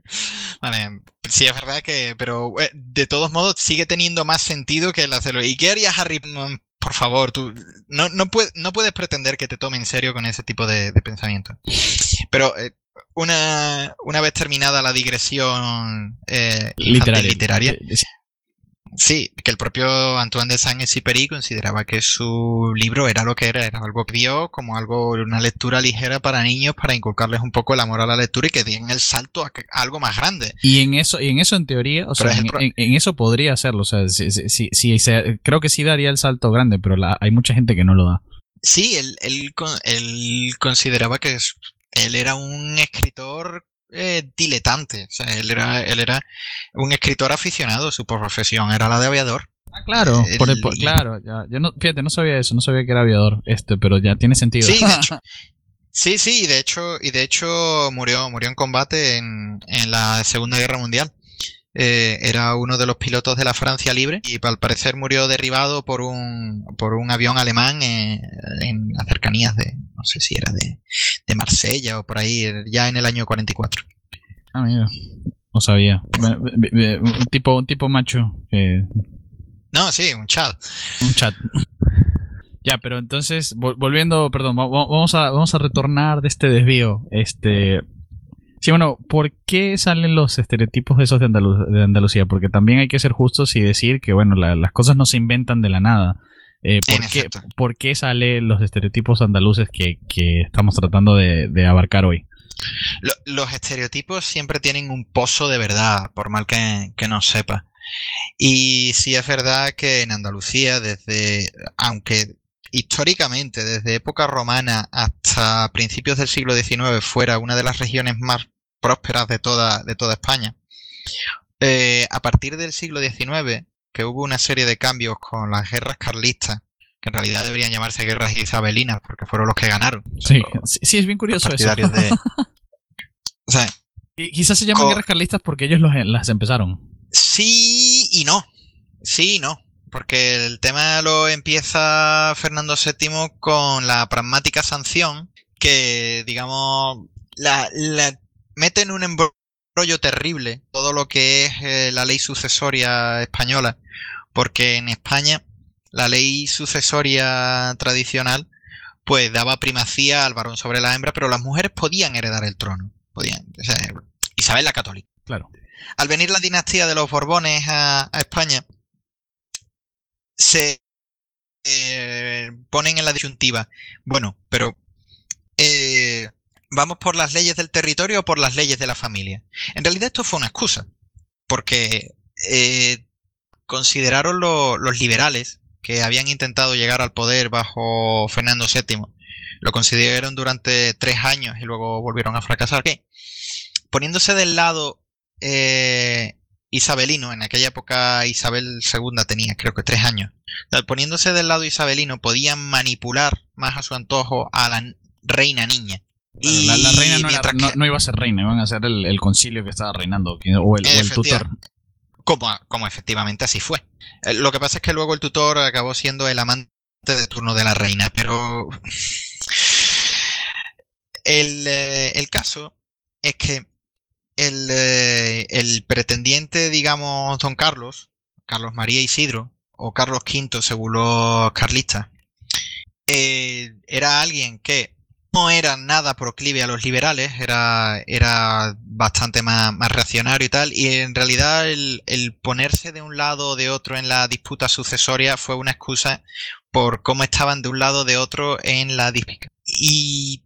Vale, sí, es verdad que, pero de todos modos sigue teniendo más sentido que el hacerlo. ¿Y qué haría Harry? Por favor, tú no, no, puedes, no puedes pretender que te tome en serio con ese tipo de, de pensamiento. Pero eh, Una, una vez terminada la digresión eh, literaria, literaria sí, que el propio Antoine de Saint-Exupéry consideraba que su libro era lo que era, era algo que dio como algo, una lectura ligera para niños para inculcarles un poco el amor a la lectura y que den el salto a, a algo más grande. Y en eso, y en eso en teoría, o sea, en, en, en eso podría hacerlo, o sea, si, si, si, si, creo que sí daría el salto grande, pero la, hay mucha gente que no lo da. Sí, él, él, él consideraba que es, él era un escritor eh, diletante, o sea, él era, él era un escritor aficionado, su profesión era la de aviador. Ah, claro, él, por el, por, claro, ya, yo no, fíjate, no sabía eso, no sabía que era aviador, este, pero ya tiene sentido. Sí, de hecho, sí, sí, y de hecho, y de hecho murió, murió en combate en, en la Segunda Guerra Mundial. Eh, era uno de los pilotos de la Francia Libre y al parecer murió derribado por un por un avión alemán en, en las cercanías de, no sé si era de, de Marsella o por ahí, ya en el año cuarenta y cuatro. Ah, mira, no sabía. Un tipo, un tipo macho. Eh... No, sí, un chat. Un chat. Ya, pero entonces, volviendo, perdón, vamos a, vamos a retornar de este desvío. Este... Sí, bueno, ¿por qué salen los estereotipos de esos de, Andalu- de Andalucía? Porque también hay que ser justos y decir que, bueno, la, las cosas no se inventan de la nada. Eh, ¿por, qué, ¿Por qué salen los estereotipos andaluces que, que estamos tratando de, de abarcar hoy? Lo, los estereotipos siempre tienen un pozo de verdad, por mal que, que no sepa. Y sí es verdad que en Andalucía, desde, aunque históricamente, desde época romana hasta principios del siglo diecinueve, fuera una de las regiones más prósperas de toda, de toda España, eh, a partir del siglo diecinueve, que hubo una serie de cambios con las guerras carlistas, que en realidad deberían llamarse guerras isabelinas, porque fueron los que ganaron. Sí, los, sí es bien curioso eso. De, o sea, y quizás se llaman guerras carlistas porque ellos los, las empezaron. Sí y no. Sí y no. Porque el tema lo empieza Fernando séptimo con la pragmática sanción, que, digamos, la, la mete en un embrollo terrible todo lo que es eh, la ley sucesoria española, porque en España la ley sucesoria tradicional pues daba primacía al varón sobre la hembra, pero las mujeres podían heredar el trono. Podían, o sea, Isabel la Católica. Claro. Al venir la dinastía de los Borbones a, a España, se eh, ponen en la disyuntiva, bueno, pero eh, ¿vamos por las leyes del territorio o por las leyes de la familia? En realidad esto fue una excusa, porque eh, consideraron lo, los liberales que habían intentado llegar al poder bajo Fernando séptimo, lo consideraron durante tres años y luego volvieron a fracasar. ¿Qué? Poniéndose del lado eh, isabelino, en aquella época Isabel segunda tenía creo que tres años, poniéndose del lado isabelino podían manipular más a su antojo a la reina niña. Y la, la reina no, era, no, no iba a ser reina, iban a ser el, el concilio que estaba reinando, o el, o el tutor. Como, como efectivamente así fue. Lo que pasa es que luego el tutor acabó siendo el amante de turno de la reina, pero el, el caso es que el, el pretendiente, digamos, don Carlos, Carlos María Isidro, o Carlos quinto según los carlistas, eh, era alguien que no era nada proclive a los liberales, era, era bastante más, más reaccionario y tal, y en realidad el, el ponerse de un lado o de otro en la disputa sucesoria fue una excusa por cómo estaban de un lado o de otro en la disputa. Y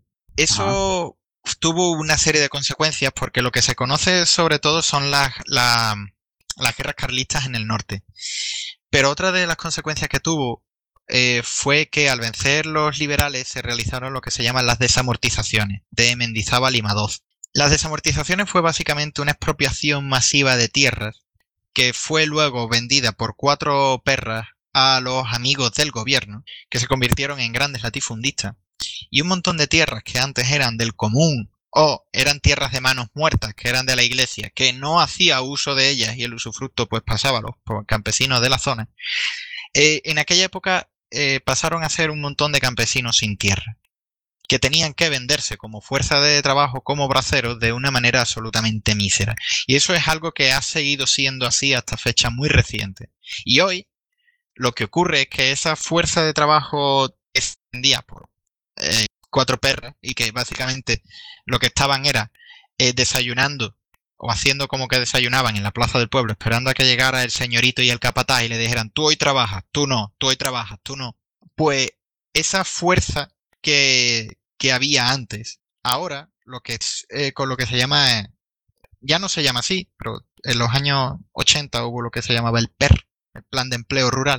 eso Ajá. tuvo una serie de consecuencias, porque lo que se conoce sobre todo son las, las, las guerras carlistas en el norte. Pero otra de las consecuencias que tuvo Eh, fue que al vencer los liberales se realizaron lo que se llaman las desamortizaciones de Mendizábal y Madoz. Las desamortizaciones fue básicamente una expropiación masiva de tierras que fue luego vendida por cuatro perras a los amigos del gobierno, que se convirtieron en grandes latifundistas, y un montón de tierras que antes eran del común o eran tierras de manos muertas, que eran de la iglesia, que no hacía uso de ellas y el usufructo pues pasaba a los campesinos de la zona. Eh, en aquella época Eh, pasaron a ser un montón de campesinos sin tierra, que tenían que venderse como fuerza de trabajo, como braceros, de una manera absolutamente mísera. Y eso es algo que ha seguido siendo así hasta fecha muy reciente. Y hoy lo que ocurre es que esa fuerza de trabajo es vendida por eh, cuatro perras, y que básicamente lo que estaban era eh, desayunando o haciendo como que desayunaban en la plaza del pueblo, esperando a que llegara el señorito y el capataz y le dijeran, tú hoy trabajas, tú no, tú hoy trabajas, tú no. Pues esa fuerza que, que había antes, ahora lo que es, eh, con lo que se llama, eh, ya no se llama así, pero en los años ochenta hubo lo que se llamaba el P E R, el Plan de Empleo Rural,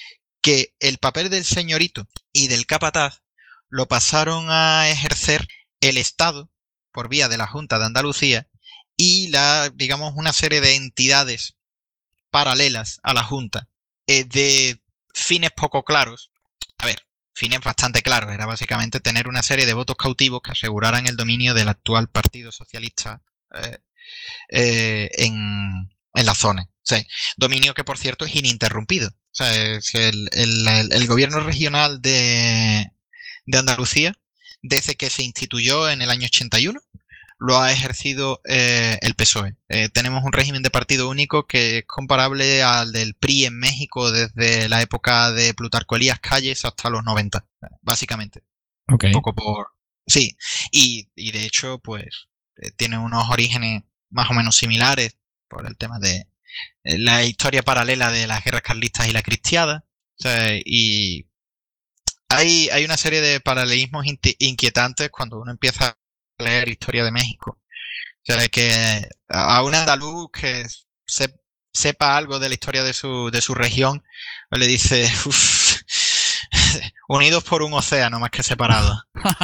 que el papel del señorito y del capataz lo pasaron a ejercer el Estado por vía de la Junta de Andalucía, y la, digamos, una serie de entidades paralelas a la Junta, eh, de fines poco claros. A ver, fines bastante claros. Era básicamente tener una serie de votos cautivos que aseguraran el dominio del actual Partido Socialista eh, eh, en, en la zona. O sea, dominio que, por cierto, es ininterrumpido. O sea, es el, el, el, el gobierno regional de, de Andalucía, desde que se instituyó en el año ochenta y uno, lo ha ejercido eh, el P S O E. Eh, tenemos un régimen de partido único que es comparable al del P R I en México desde la época de Plutarco Elías Calles hasta los noventa, básicamente. Okay. Un poco por... Sí, y, y de hecho, pues, eh, tiene unos orígenes más o menos similares por el tema de eh, la historia paralela de las guerras carlistas y la cristiada. O sea, y hay, hay una serie de paralelismos inquietantes cuando uno empieza leer historia de México. O sea, que a un andaluz que se, sepa algo de la historia de su, de su región, le dice, uff, unidos por un océano más que separados.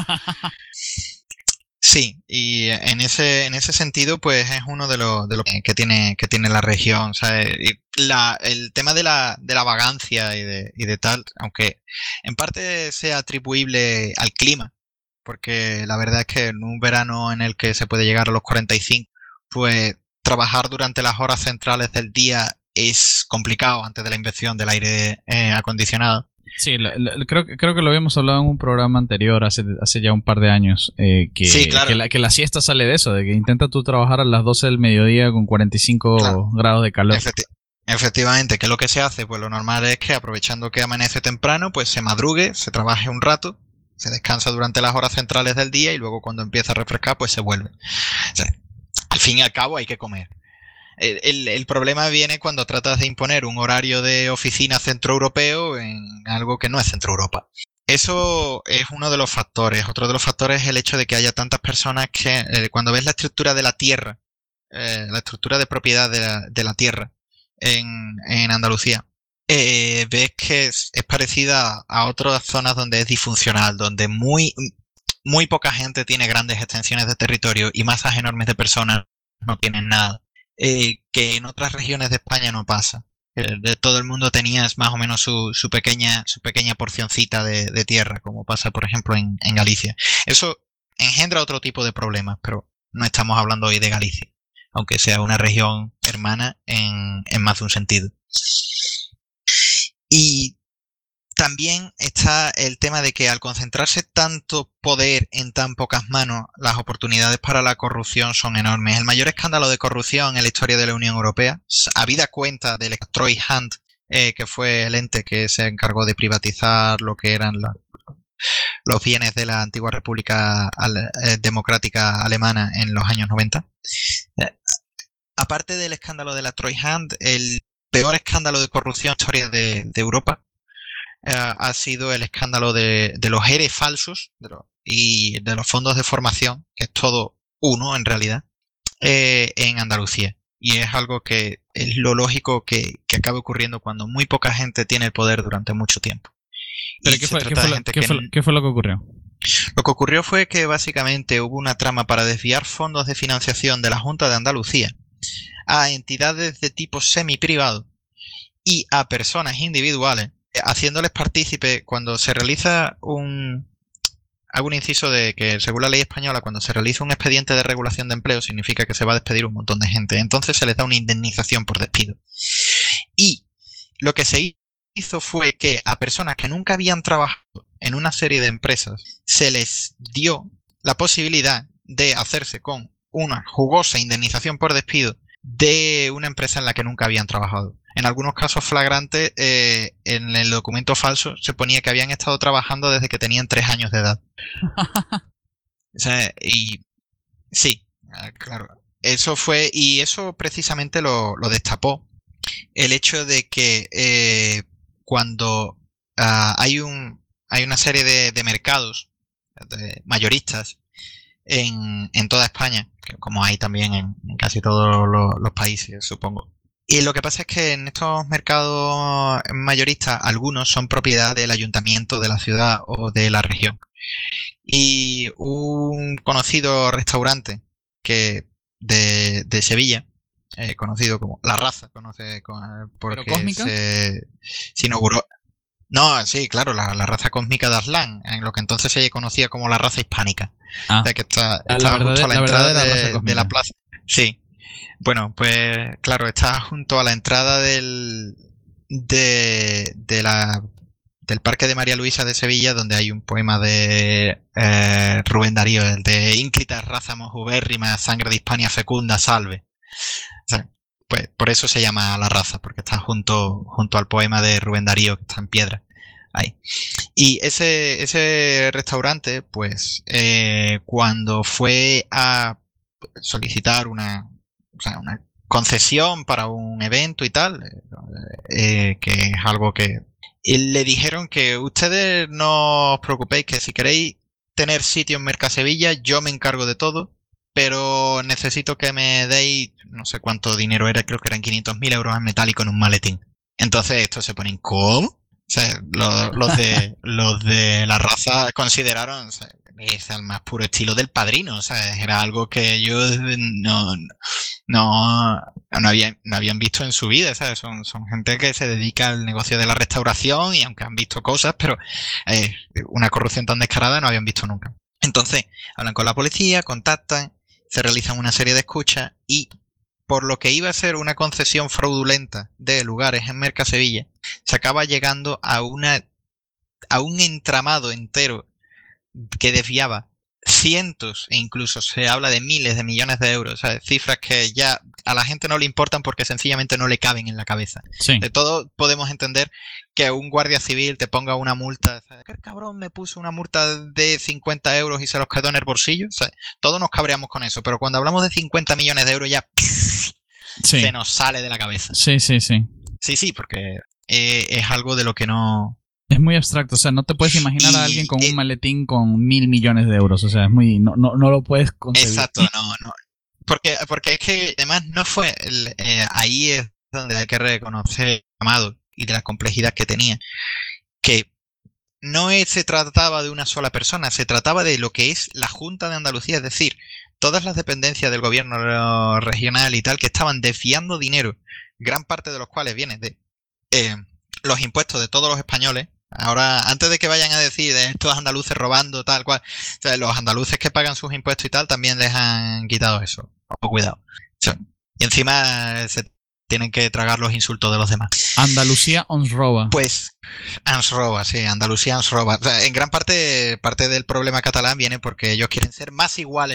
Sí, y en ese, en ese sentido, pues es uno de los de lo que, que tiene, que tiene la región. O sea, y la, el tema de la, de la vagancia y de, y de tal, aunque en parte sea atribuible al clima, porque la verdad es que en un verano en el que se puede llegar a los cuarenta y cinco, pues trabajar durante las horas centrales del día es complicado antes de la invención del aire eh, acondicionado. Sí, lo, lo, creo, creo que lo habíamos hablado en un programa anterior, hace, hace ya un par de años, eh, que, sí, claro. que, la, que la siesta sale de eso, de que intenta tú trabajar a las doce del mediodía con cuarenta y cinco claro. grados de calor. Efecti- efectivamente, ¿qué es lo que se hace? Pues lo normal es que aprovechando que amanece temprano, pues se madrugue, se trabaje un rato, se descansa durante las horas centrales del día y luego cuando empieza a refrescar, pues se vuelve. O sea, al fin y al cabo hay que comer. el, el, el problema viene cuando tratas de imponer un horario de oficina centroeuropeo en algo que no es Centro Europa. Eso es uno de los factores. Otro de los factores es el hecho de que haya tantas personas que eh, cuando ves la estructura de la tierra, eh, la estructura de propiedad de la, de la tierra en, en Andalucía, eh, ves que es, es parecida a otras zonas donde es disfuncional, donde muy, muy poca gente tiene grandes extensiones de territorio y masas enormes de personas no tienen nada. Eh, que en otras regiones de España no pasa. De todo el mundo tenías más o menos su, su pequeña su pequeña porcioncita de, de tierra, como pasa por ejemplo en, en Galicia. Eso engendra otro tipo de problemas, pero no estamos hablando hoy de Galicia, aunque sea una región hermana en, en más de un sentido. Y también está el tema de que al concentrarse tanto poder en tan pocas manos, las oportunidades para la corrupción son enormes. El mayor escándalo de corrupción en la historia de la Unión Europea, habida cuenta del Troy Hunt, eh, que fue el ente que se encargó de privatizar lo que eran la, los bienes de la antigua República Ale- eh, Democrática Alemana en los años noventa. Eh, aparte del escándalo de la Troy Hunt, el peor escándalo de corrupción en la historia de, de Europa Uh, ha sido el escándalo de, de los E R E falsos de los, y de los fondos de formación, que es todo uno en realidad, eh, en Andalucía. Y es algo que es lo lógico que, que acaba ocurriendo cuando muy poca gente tiene el poder durante mucho tiempo. ¿Pero qué fue, ¿qué, fue lo, ¿qué, fue, ¿qué fue lo que ocurrió? Lo que ocurrió fue que básicamente hubo una trama para desviar fondos de financiación de la Junta de Andalucía a entidades de tipo semi-privado y a personas individuales, haciéndoles partícipe cuando se realiza un algún inciso de que según la ley española cuando se realiza un expediente de regulación de empleo significa que se va a despedir un montón de gente, entonces se les da una indemnización por despido. Y lo que se hizo fue que a personas que nunca habían trabajado en una serie de empresas se les dio la posibilidad de hacerse con una jugosa indemnización por despido de una empresa en la que nunca habían trabajado. En algunos casos flagrantes, eh, en el documento falso se ponía que habían estado trabajando desde que tenían tres años de edad. O sea, y sí, claro. Eso fue, y eso precisamente lo, lo destapó. El hecho de que eh, cuando uh, hay un hay una serie de, de mercados de mayoristas en, en toda España, como hay también en, en casi todos los, los países, supongo. Y lo que pasa es que en estos mercados mayoristas, algunos son propiedad del ayuntamiento de la ciudad o de la región. Y un conocido restaurante que de, de Sevilla, eh, conocido como La Raza, conoce porque se, se inauguró. No, sí, claro, la, la raza cósmica de Aslan, en lo que entonces se conocía como la raza hispánica. Ah, o sea, que está, la, estaba la justo a la, la entrada la de, de la plaza. Sí. Bueno, pues claro, está junto a la entrada del de, de la del Parque de María Luisa de Sevilla, donde hay un poema de eh, Rubén Darío, el de ínclita raza mojubérrima, sangre de Hispania fecunda, salve. O sea, pues por eso se llama La Raza, porque está junto junto al poema de Rubén Darío, que está en piedra. Ahí. Y ese ese restaurante, pues, eh, cuando fue a solicitar una O sea, una concesión para un evento y tal, eh, que es algo que... Y le dijeron que ustedes no os preocupéis, que si queréis tener sitio en Mercasevilla, yo me encargo de todo, pero necesito que me deis, no sé cuánto dinero era, creo que eran quinientos mil euros en metálico en un maletín. Entonces estos se ponen, ¿cómo? O sea, los, los, de, los de La Raza consideraron... O sea, es el más puro estilo del Padrino, o sea, era algo que ellos no, no, no, habían, no habían visto en su vida, ¿sabes? Son, son gente que se dedica al negocio de la restauración y aunque han visto cosas, pero eh, una corrupción tan descarada no habían visto nunca. Entonces, hablan con la policía, contactan, se realizan una serie de escuchas y por lo que iba a ser una concesión fraudulenta de lugares en Mercasevilla, se acaba llegando a una a un entramado entero que desviaba cientos e incluso se habla de miles de millones de euros, ¿sabes? Cifras que ya a la gente no le importan porque sencillamente no le caben en la cabeza. Sí. De todo podemos entender que un guardia civil te ponga una multa, ¿sabes? ¿Qué cabrón me puso una multa de cincuenta euros y se los quedó en el bolsillo? ¿Sabes? Todos nos cabreamos con eso, pero cuando hablamos de cincuenta millones de euros ya... Sí. se nos sale de la cabeza. Sí, sí, sí. Sí, sí, porque eh, es algo de lo que no... Es muy abstracto, o sea, no te puedes imaginar Y, a alguien con eh, un maletín con mil millones de euros, o sea, es muy, no, no, no lo puedes concebir. Exacto, no, no. Porque, porque es que además no fue... El, eh, ahí es donde hay que reconocer Amado y de la complejidad que tenía. Que no es, se trataba de una sola persona, se trataba de lo que es la Junta de Andalucía, es decir, todas las dependencias del gobierno regional y tal que estaban desviando dinero, gran parte de los cuales viene de eh, los impuestos de todos los españoles. Ahora, antes de que vayan a decir de estos andaluces robando tal cual, o sea, los andaluces que pagan sus impuestos y tal también les han quitado eso. Ojo, cuidado. O sea, y encima se tienen que tragar los insultos de los demás. Andalucía ons roba. Pues ens roba, sí, Andalucía ens roba. O sea, en gran parte, parte del problema catalán viene porque ellos quieren ser más iguales.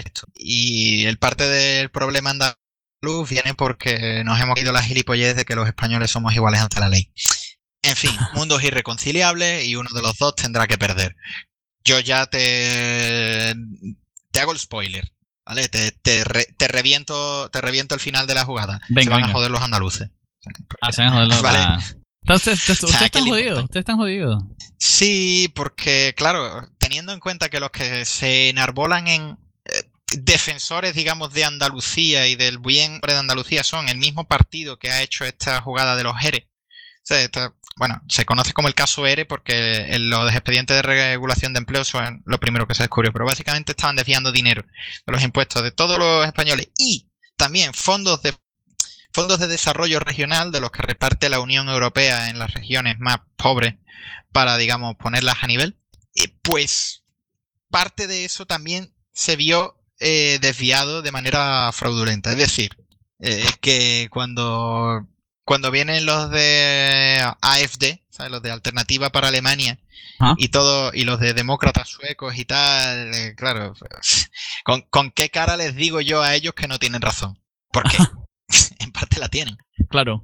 Y el parte del problema andaluz viene porque nos hemos ido la gilipollez de que los españoles somos iguales ante la ley. En fin, mundos irreconciliables y uno de los dos tendrá que perder. Yo ya te, te hago el spoiler, ¿vale? Te, te, re, te reviento te reviento el final de la jugada. Venga, se van venga. a joder los andaluces. Ah, se van a joder los... Vale. Ah. Ustedes usted, usted, O sea, están ¿qué le jodidos, importa? ustedes están jodidos. Sí, porque, claro, teniendo en cuenta que los que se enarbolan en eh, defensores, digamos, de Andalucía y del bien de Andalucía son el mismo partido que ha hecho esta jugada de los E R E. O sea, esta, bueno, se conoce como el caso E R E porque en los expedientes de regulación de empleo son lo primero que se descubrió, pero básicamente estaban desviando dinero de los impuestos de todos los españoles y también fondos de fondos de desarrollo regional de los que reparte la Unión Europea en las regiones más pobres para, digamos, ponerlas a nivel. Eh, pues parte de eso también se vio eh, desviado de manera fraudulenta. Es decir, eh, que cuando, cuando vienen los de A F D, ¿sabes? Los de Alternativa para Alemania, ¿Ah? y todo, y los de demócratas suecos y tal, eh, claro, ¿con, ¿con qué cara les digo yo a ellos que no tienen razón? Porque en parte la tienen. Claro.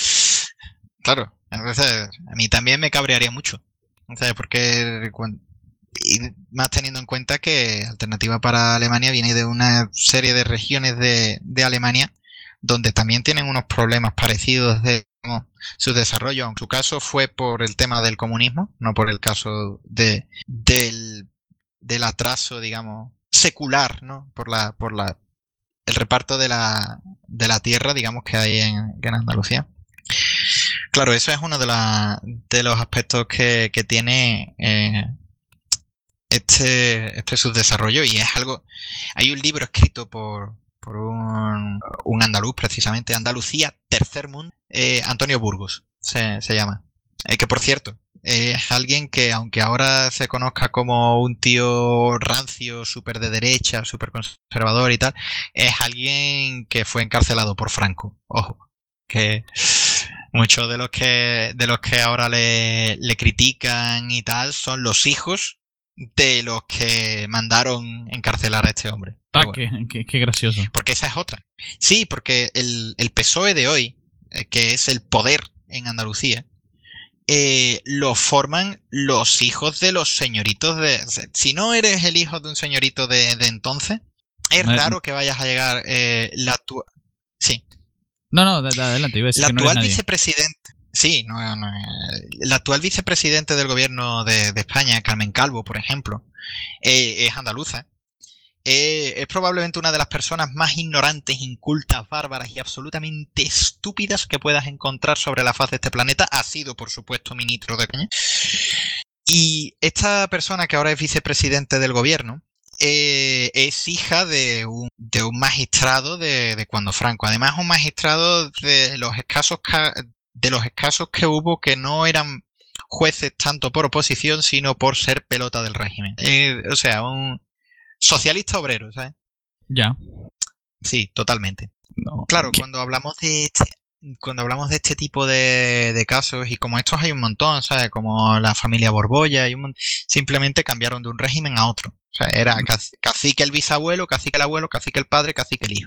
Claro, entonces a mí también me cabrearía mucho. O sea, porque cuando, y más teniendo en cuenta que Alternativa para Alemania viene de una serie de regiones de, de Alemania donde también tienen unos problemas parecidos de como, su desarrollo. En su caso fue por el tema del comunismo, no por el caso de del, del atraso, digamos, secular, ¿no? Por la por la el reparto de la de la tierra, digamos, que hay en, en Andalucía. Claro, eso es uno de, la, de los aspectos que, que tiene eh, este, este subdesarrollo y es algo... Hay un libro escrito por, por un, un andaluz, precisamente, Andalucía, Tercer Mundo, eh, Antonio Burgos, se, se llama. Eh, que, por cierto, eh, es alguien que, aunque ahora se conozca como un tío rancio, súper de derecha, súper conservador y tal, es alguien que fue encarcelado por Franco. Ojo, que... Muchos de los que de los que ahora le, le critican y tal son los hijos de los que mandaron encarcelar a este hombre. Ah, bueno, qué, qué, qué gracioso. porque esa es otra. Sí, porque el, el P S O E de hoy, eh, que es el poder en Andalucía, eh, lo forman los hijos de los señoritos de... O sea, si no eres el hijo de un señorito de, de entonces, es Me- raro que vayas a llegar eh, la tu... Sí. No, no, da- da- adelante, iba a decir La que no eres actual nadie. vicepresidente, sí, no, no, eh, la actual vicepresidente del gobierno de, de España, Carmen Calvo, por ejemplo, eh, es andaluza. Eh, es probablemente una de las personas más ignorantes, incultas, bárbaras y absolutamente estúpidas que puedas encontrar sobre la faz de este planeta. Ha sido, por supuesto, ministro de España. Y esta persona que ahora es vicepresidente del gobierno, Eh, es hija de un, de un magistrado de, de cuando Franco. Además, un magistrado de los escasos de los escasos que hubo que no eran jueces tanto por oposición, sino por ser pelota del régimen. Eh, o sea, un socialista obrero, ¿sabes? Ya. Sí, totalmente. No. Claro, ¿Qué? cuando hablamos de este, cuando hablamos de este tipo de, de casos, y como estos hay un montón, ¿sabes? Como la familia Borbolla, y un mon- simplemente cambiaron de un régimen a otro. O sea, era caci- cacique el bisabuelo, cacique el abuelo, cacique el padre, cacique el hijo.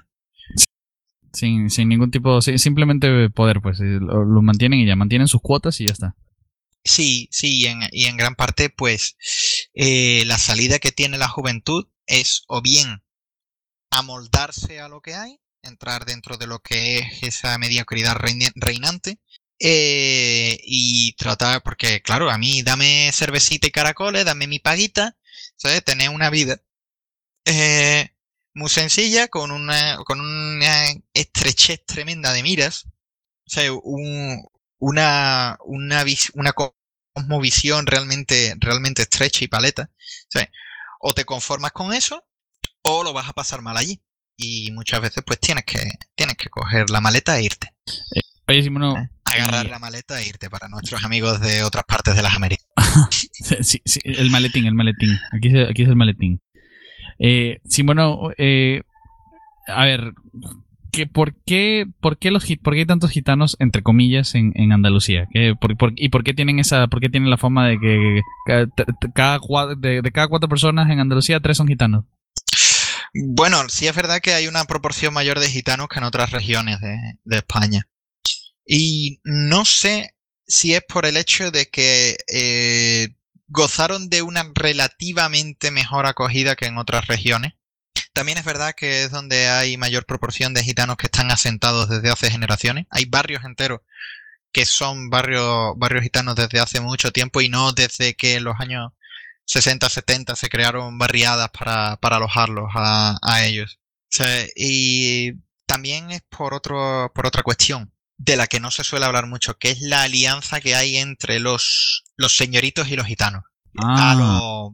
Sin, sin ningún tipo, sí, simplemente poder, pues, eh, lo, lo mantienen y ya, mantienen sus cuotas y ya está. Sí, sí, y en, y en gran parte, pues, eh, la salida que tiene la juventud es o bien amoldarse a lo que hay, entrar dentro de lo que es esa mediocridad reine- reinante. Eh, y tratar, porque claro, a mí dame cervecita y caracoles, dame mi paguita, ¿sabes? Tener una vida eh, muy sencilla, con una, con una estrechez tremenda de miras, o sea, un, una, una, vis, una cosmovisión realmente, realmente estrecha y paleta, ¿sabes? O te conformas con eso, o lo vas a pasar mal allí. Y muchas veces pues tienes que, tienes que coger la maleta e irte. Oye, Simón, ¿Eh? Agarrar y... la maleta e irte para nuestros amigos de otras partes de las Américas. sí, sí, el maletín, el maletín. Aquí es, aquí es el maletín. Eh, Simón, eh, a ver, ¿qué, por, qué, por, qué los, ¿por qué hay tantos gitanos, entre comillas, en, en Andalucía? ¿Qué, por, por, ¿Y por qué tienen esa, por qué tienen la fama de que cada, cada, de, de cada cuatro personas en Andalucía, tres son gitanos? Bueno, sí es verdad que hay una proporción mayor de gitanos que en otras regiones de, de España. Y no sé si es por el hecho de que eh, gozaron de una relativamente mejor acogida que en otras regiones. También es verdad que es donde hay mayor proporción de gitanos que están asentados desde hace generaciones. Hay barrios enteros que son barrios, barrios gitanos desde hace mucho tiempo y no desde que en los años sesenta, setenta se crearon barriadas para, para alojarlos a, a ellos. O sea, y también es por, otro, por otra cuestión de la que no se suele hablar mucho, que es la alianza que hay entre los, los señoritos y los gitanos. Ah. A los,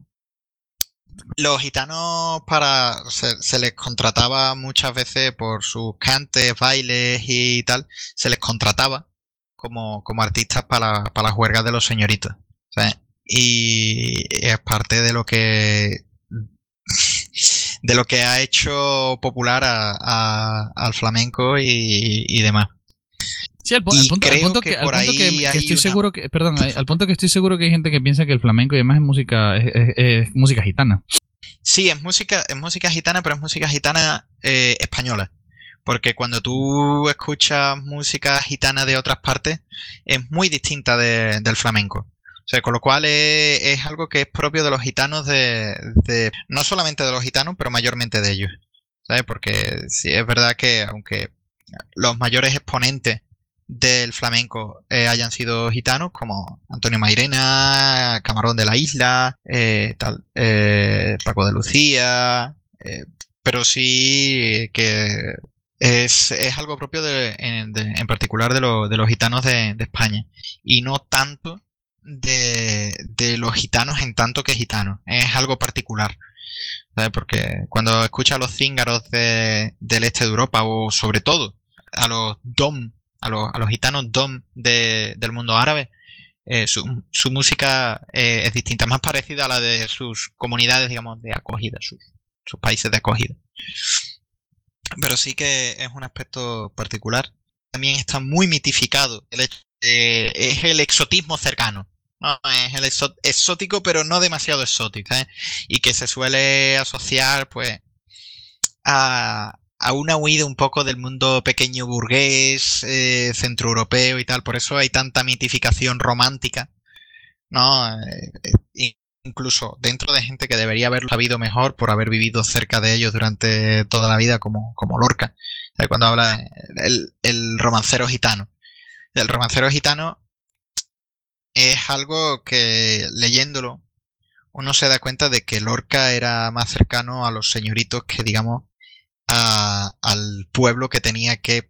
los gitanos para se, se les contrataba muchas veces por sus cantes, bailes y tal, se les contrataba como, como artistas para, para las huelgas de los señoritos. O sea, y es parte de lo que de lo que ha hecho popular a, a, al flamenco y, y demás. Sí, al, pu- al punto, al punto que, al punto que, que estoy una... seguro que, perdón, al punto que estoy seguro que hay gente que piensa que el flamenco y demás es música, es, es, es música gitana. Sí, es música, es música gitana, pero es música gitana eh, española. Porque cuando tú escuchas música gitana de otras partes, es muy distinta de, del flamenco. O sea, con lo cual es, es algo que es propio de los gitanos de, de... no solamente de los gitanos, pero mayormente de ellos. ¿Sabes? Porque sí es verdad que aunque los mayores exponentes del flamenco eh, hayan sido gitanos, como Antonio Mairena, Camarón de la Isla, eh, tal, eh, Paco de Lucía, eh, pero sí que es, es algo propio de, en, de, en particular de, lo, de los gitanos de, de España, y no tanto de, de los gitanos en tanto que gitanos. Es algo particular, ¿sabes? Porque cuando escuchas a los cíngaros de, del este de Europa, o sobre todo a los dom, a los, a los gitanos dom de, del mundo árabe, eh, su, su música eh, es distinta, más parecida a la de sus comunidades, digamos, de acogida, sus, sus países de acogida. Pero sí que es un aspecto particular. También está muy mitificado el hecho, eh, es el exotismo cercano, ¿no? Es el exo- exótico, pero no demasiado exótico, ¿eh? Y que se suele asociar, pues, a, a una huida un poco del mundo pequeño burgués, eh, centroeuropeo y tal. Por eso hay tanta mitificación romántica, ¿no? Eh, incluso dentro de gente que debería haberlo sabido mejor por haber vivido cerca de ellos durante toda la vida, como, como Lorca. O sea, cuando habla el, el romancero gitano. El romancero gitano es algo que, leyéndolo, uno se da cuenta de que Lorca era más cercano a los señoritos que, digamos, a, al pueblo que tenía que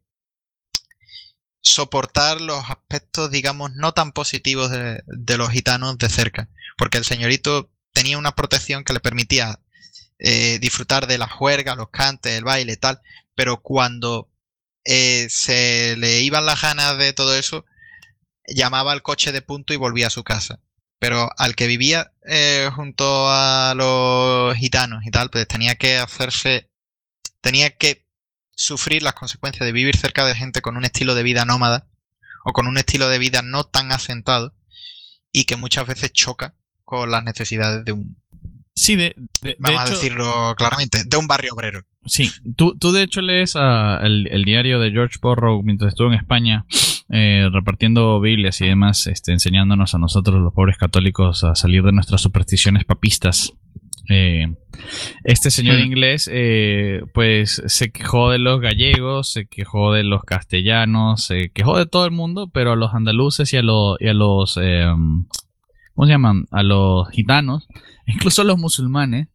soportar los aspectos, digamos, no tan positivos de, de los gitanos de cerca. Porque el señorito tenía una protección que le permitía eh, disfrutar de la juerga, los cantes, el baile y tal, pero cuando eh, se le iban las ganas de todo eso, llamaba al coche de punto y volvía a su casa. Pero al que vivía eh, junto a los gitanos y tal, pues tenía que hacerse, tenía que sufrir las consecuencias de vivir cerca de gente con un estilo de vida nómada o con un estilo de vida no tan asentado y que muchas veces choca con las necesidades de un, sí, de, de, de vamos hecho, a decirlo claramente, de un barrio obrero. Sí, tú, tú de hecho lees a, el, el diario de George Borrow mientras estuvo en España, eh, repartiendo Biblias y demás, este, enseñándonos a nosotros los pobres católicos a salir de nuestras supersticiones papistas. Eh, este señor Hmm. inglés eh, pues se quejó de los gallegos, se quejó de los castellanos, se quejó de todo el mundo, pero a los andaluces y a, los y a los eh, ¿cómo se llaman? A los gitanos, incluso a los musulmanes,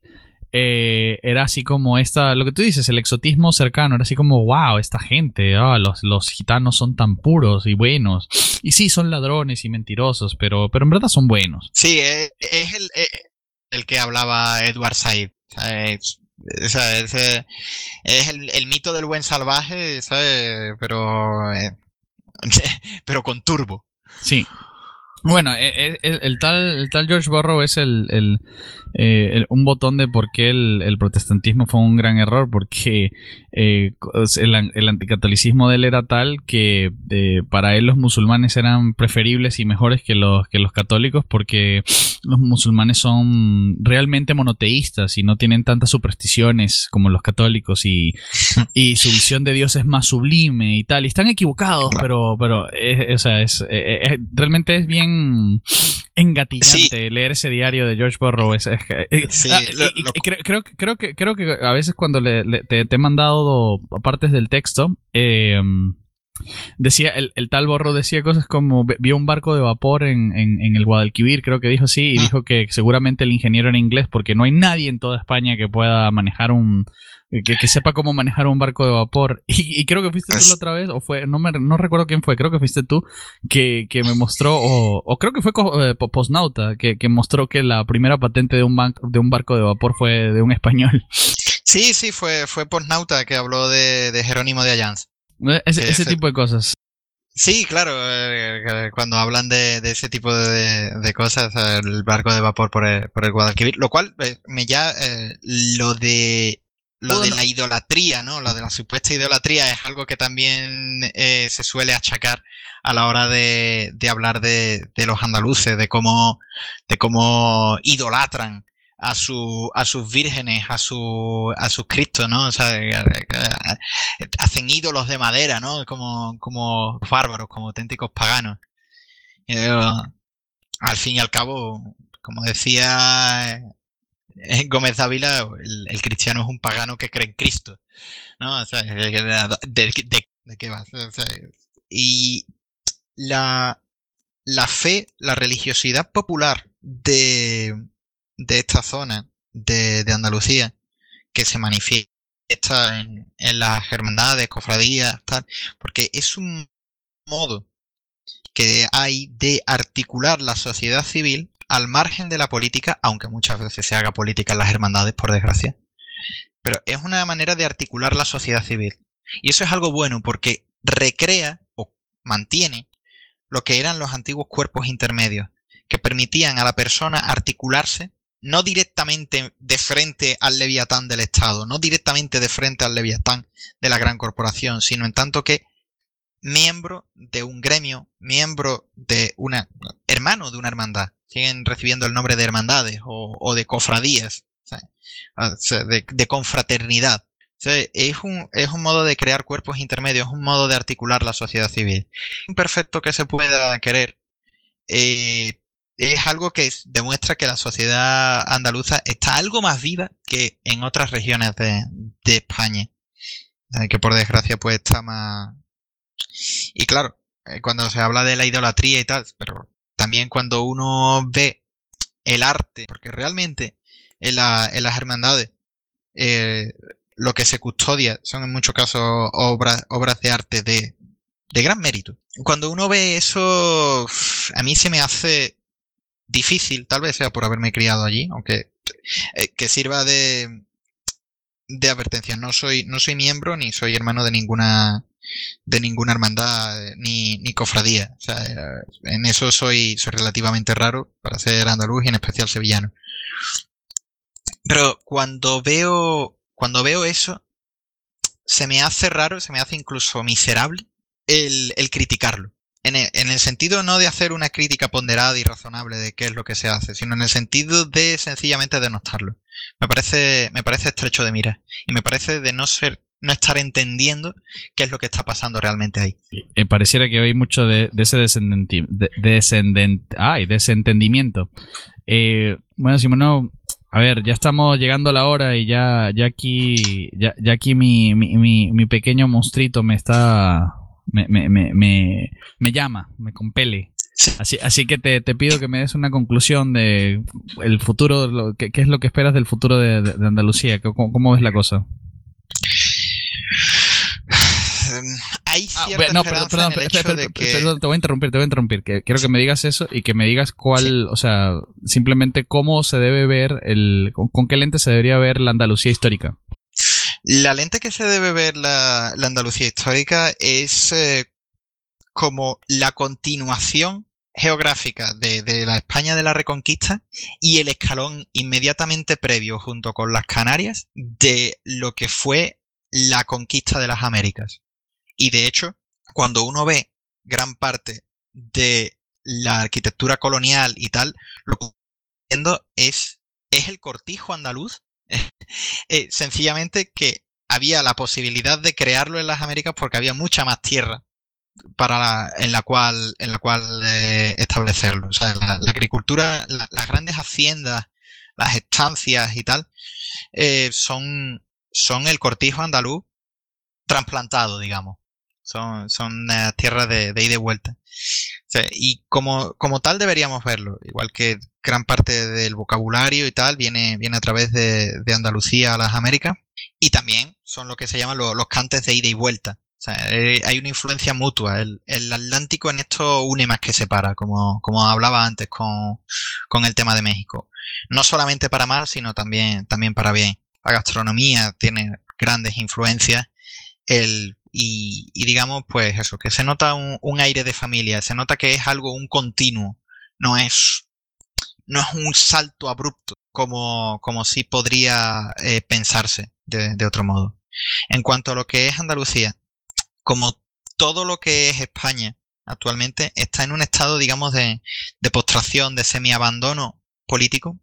eh, era así como esta, lo que tú dices, el exotismo cercano, era así como, wow, esta gente, ah, los, los gitanos son tan puros y buenos, y sí, son ladrones y mentirosos, pero, pero en verdad son buenos. Sí, es, es el, es el que hablaba Edward Said. ¿Sabes? O sea, es, eh, es el, el mito del buen salvaje, ¿sabes? Pero, eh, pero con turbo. Sí. Bueno, el, el, el, tal, el tal George Borrow es el, el, eh, el, un botón de por qué el, el protestantismo fue un gran error, porque eh, el, el anticatolicismo de él era tal que eh, para él los musulmanes eran preferibles y mejores que los, que los católicos, porque los musulmanes son realmente monoteístas y no tienen tantas supersticiones como los católicos, y, y su visión de Dios es más sublime y tal, y están equivocados, pero, pero es, o sea, es, es, es, realmente es bien engatillante sí. leer ese diario de George Borrow. Es, es, es, sí, ah, lo, y, lo... y creo, creo, creo, que, creo que a veces cuando le, le, te, te he mandado partes del texto, eh, decía el, el tal Borrow decía cosas como vio un barco de vapor en, en, en el Guadalquivir, creo que dijo así, y ah. dijo que seguramente el ingeniero era inglés, porque no hay nadie en toda España que pueda manejar un Que, que sepa cómo manejar un barco de vapor. Y, y creo que fuiste tú la otra vez, o fue, no me no recuerdo quién fue, creo que fuiste tú, que, que me mostró, o, o creo que fue eh, Postnauta, que, que mostró que la primera patente de un, ban, de un barco de vapor fue de un español. Sí, sí, fue, fue Postnauta que habló de, de Jerónimo de Allanz. Ese, ese tipo de cosas. Sí, claro, eh, cuando hablan de, de ese tipo de, de cosas, el barco de vapor por el, por el Guadalquivir, lo cual eh, me ya, eh, lo de... Lo de la idolatría, ¿no? Lo de la supuesta idolatría es algo que también eh, se suele achacar a la hora de, de hablar de, de los andaluces, de cómo, de cómo idolatran a su, a sus vírgenes, a su, a sus cristos, ¿no? O sea, hacen ídolos de madera, ¿no? Como, como bárbaros, como auténticos paganos. Eh, al fin y al cabo, como decía Gómez Dávila, el, el cristiano es un pagano que cree en Cristo, ¿no? O sea, de, de, de, de qué va. O sea, y la, la fe, la religiosidad popular de, de esta zona de, de Andalucía, que se manifiesta en, en las hermandades, cofradías, tal, porque es un modo que hay de articular la sociedad civil al margen de la política, aunque muchas veces se haga política en las hermandades, por desgracia. Pero es una manera de articular la sociedad civil. Y eso es algo bueno porque recrea o mantiene lo que eran los antiguos cuerpos intermedios, que permitían a la persona articularse no directamente de frente al leviatán del Estado, no directamente de frente al leviatán de la gran corporación, sino en tanto que miembro de un gremio, miembro de una... hermano de una hermandad. Siguen recibiendo el nombre de hermandades o, o de cofradías, o sea, de, de confraternidad. O sea, es, un, es un modo de crear cuerpos intermedios, es un modo de articular la sociedad civil. Imperfecto que se pueda querer, eh, es algo que demuestra que la sociedad andaluza está algo más viva que en otras regiones de, de España, que por desgracia pues está más... Y claro, cuando se habla de la idolatría y tal, pero también cuando uno ve el arte, porque realmente en, la, en las hermandades eh, lo que se custodia son en muchos casos obras, obras de arte de, de gran mérito. Cuando uno ve eso, a mí se me hace difícil, tal vez sea por haberme criado allí, aunque eh, que sirva de, de advertencia. No soy, no soy miembro ni soy hermano de ninguna de ninguna hermandad ni, ni cofradía. O sea, en eso soy, soy relativamente raro para ser andaluz y en especial sevillano. Pero cuando veo, cuando veo eso, se me hace raro, se me hace incluso miserable el, el criticarlo. En el, en el sentido no de hacer una crítica ponderada y razonable de qué es lo que se hace, sino en el sentido de sencillamente denostarlo. Me parece, me parece estrecho de mira. Y me parece de no ser no estar entendiendo qué es lo que está pasando realmente ahí. Eh, pareciera que hay mucho de, de ese descendenti, de, descendent, ay, desentendimiento. Eh, bueno, Simón, a ver, ya estamos llegando a la hora y ya, ya aquí, ya, ya aquí mi, mi, mi, mi pequeño monstruito me está, me, me, me, me, me llama, me compele. Así, así que te, te pido que me des una conclusión de el futuro, lo, ¿qué, qué es lo que esperas del futuro de, de, de Andalucía? ¿Cómo, ¿Cómo ves la cosa? Hay cierta ah, no, perdón, perdón, en el perdón, hecho de que... perdón, te voy a interrumpir, te voy a interrumpir. Que quiero que me digas eso y que me digas cuál, sí. O sea, simplemente cómo se debe ver, el, con, con qué lente se debería ver la Andalucía histórica. La lente que se debe ver la, la Andalucía histórica es eh, como la continuación geográfica de, de la España de la Reconquista y el escalón inmediatamente previo junto con las Canarias de lo que fue la conquista de las Américas. Y de hecho, cuando uno ve gran parte de la arquitectura colonial y tal, lo que está viendo es, es el cortijo andaluz. eh, sencillamente que había la posibilidad de crearlo en las Américas porque había mucha más tierra para la, en la cual, en la cual eh, establecerlo. O sea, la, la agricultura, la, las grandes haciendas, las estancias y tal, eh, son, son el cortijo andaluz trasplantado, digamos. Son, son uh, tierras de, de ida y vuelta. O sea, y como, como tal deberíamos verlo. Igual que gran parte del vocabulario y tal viene, viene a través de, de Andalucía a las Américas. Y también son lo que se llaman los, los cantes de ida y vuelta. O sea, eh, hay una influencia mutua. El, el Atlántico en esto une más que separa, como, como hablaba antes con, con el tema de México. No solamente para mal, sino también, también para bien. La gastronomía tiene grandes influencias. El Y, y digamos, pues eso, que se nota un, un aire de familia, se nota que es algo, un continuo, no es, no es un salto abrupto, como, como sí podría eh, pensarse de, de otro modo. En cuanto a lo que es Andalucía, como todo lo que es España actualmente, está en un estado, digamos, de, de postración, de semiabandono político.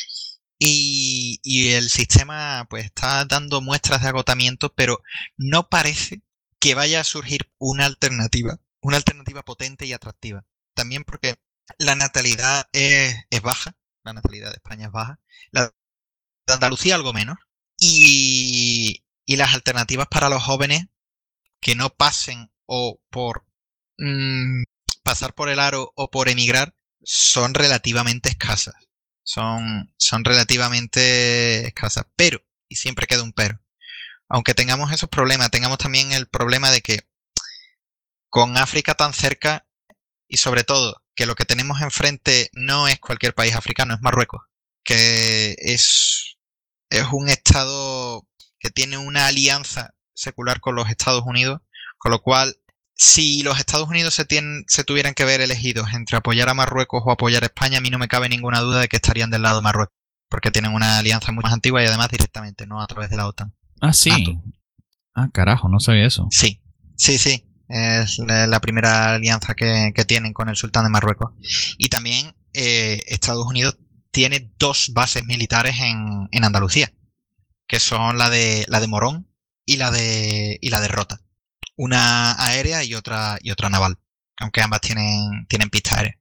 Y, y el sistema pues está dando muestras de agotamiento, pero no parece que vaya a surgir una alternativa, una alternativa potente y atractiva. También porque la natalidad es, es baja, la natalidad de España es baja, la de Andalucía algo menos, y, y las alternativas para los jóvenes que no pasen o por mmm, pasar por el aro o por emigrar son relativamente escasas. Son, son relativamente escasas, pero, y siempre queda un pero, aunque tengamos esos problemas, tengamos también el problema de que con África tan cerca y sobre todo que lo que tenemos enfrente no es cualquier país africano, es Marruecos, que es, es un estado que tiene una alianza secular con los Estados Unidos, con lo cual si los Estados Unidos se, tienen, se tuvieran que ver elegidos entre apoyar a Marruecos o apoyar a España, a mí no me cabe ninguna duda de que estarían del lado de Marruecos, porque tienen una alianza mucho más antigua y además directamente, no a través de la OTAN. Ah, sí. NATO. Ah, carajo, no sabía eso. Sí, sí, sí. Es la, la primera alianza que, que tienen con el sultán de Marruecos. Y también eh, Estados Unidos tiene dos bases militares en, en Andalucía, que son la de la de Morón y la de y la de Rota. Una aérea y otra y otra naval, aunque ambas tienen, tienen pista aérea.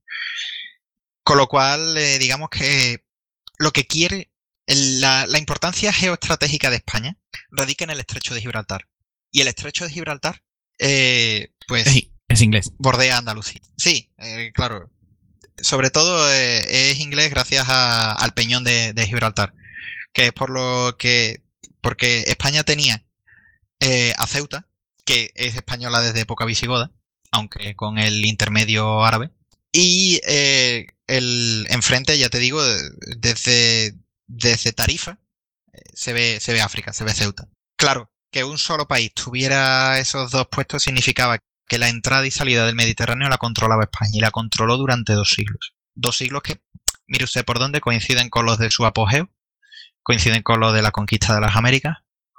Con lo cual, eh, digamos que lo que quiere, el, la, la importancia geoestratégica de España radica en el estrecho de Gibraltar. Y el estrecho de Gibraltar, eh, pues... Es, es inglés. Bordea Andalucía. Sí, eh, claro. Sobre todo eh, es inglés gracias a, al peñón de, de Gibraltar, que es por lo que... Porque España tenía eh, a Ceuta, que es española desde época visigoda, aunque con el intermedio árabe. Y eh, el enfrente, ya te digo, desde, desde Tarifa eh, se ve, se ve África, se ve Ceuta. Claro, que un solo país tuviera esos dos puestos significaba que la entrada y salida del Mediterráneo la controlaba España, y la controló durante dos siglos. Dos siglos que, mire usted por dónde, coinciden con los de su apogeo, coinciden con los de la conquista de las Américas,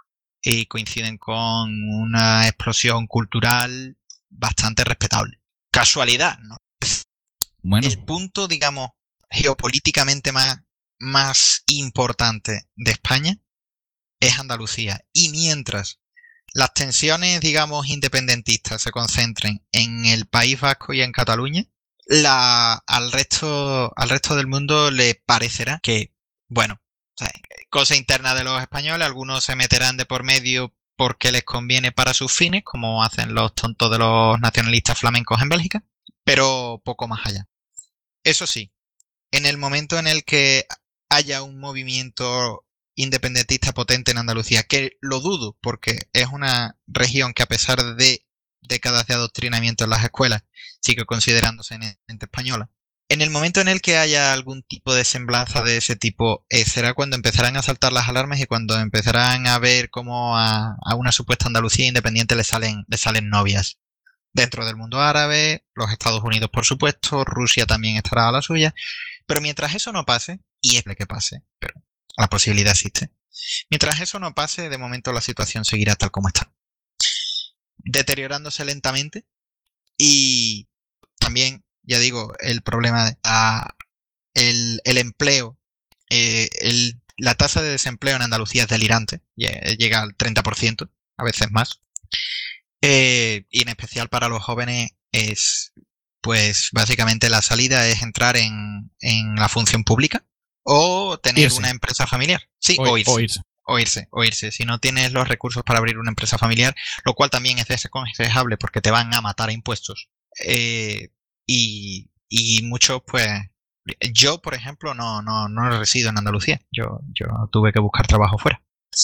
y coinciden con una explosión cultural bastante respetable. Casualidad, ¿no? Bueno. El punto, digamos, geopolíticamente más, más importante de España es Andalucía. Y mientras las tensiones, digamos, independentistas se concentren en el País Vasco y en Cataluña, la, al resto, al resto del mundo le parecerá que, bueno, O sea, cosa interna de los españoles, algunos se meterán de por medio porque les conviene para sus fines, como hacen los tontos de los nacionalistas flamencos en Bélgica, pero poco más allá. Eso sí, en el momento en el que haya un movimiento independentista potente en Andalucía, que lo dudo porque es una región que a pesar de décadas de adoctrinamiento en las escuelas sigue considerándose netamente española. En el momento en el que haya algún tipo de semblanza de ese tipo, eh, será cuando empezarán a saltar las alarmas y cuando empezarán a ver cómo a, a una supuesta Andalucía independiente le salen, le salen novias. Dentro del mundo árabe, los Estados Unidos por supuesto, Rusia también estará a la suya, pero mientras eso no pase, y es que pase, pero la posibilidad existe, mientras eso no pase, de momento la situación seguirá tal como está. Deteriorándose lentamente y también, ya digo, el problema de ah, el, el empleo, eh, el, la tasa de desempleo en Andalucía es delirante, llega al treinta por ciento, a veces más, eh, y en especial para los jóvenes es, pues básicamente la salida es entrar en, en la función pública o tener irse. Una empresa familiar. Sí, o, o, irse, o irse. O irse, o irse. Si no tienes los recursos para abrir una empresa familiar, lo cual también es desaconsejable porque te van a matar a impuestos. Eh, y, y muchos, pues, yo, por ejemplo, no, no, no resido en Andalucía. Yo, yo tuve que buscar trabajo fuera.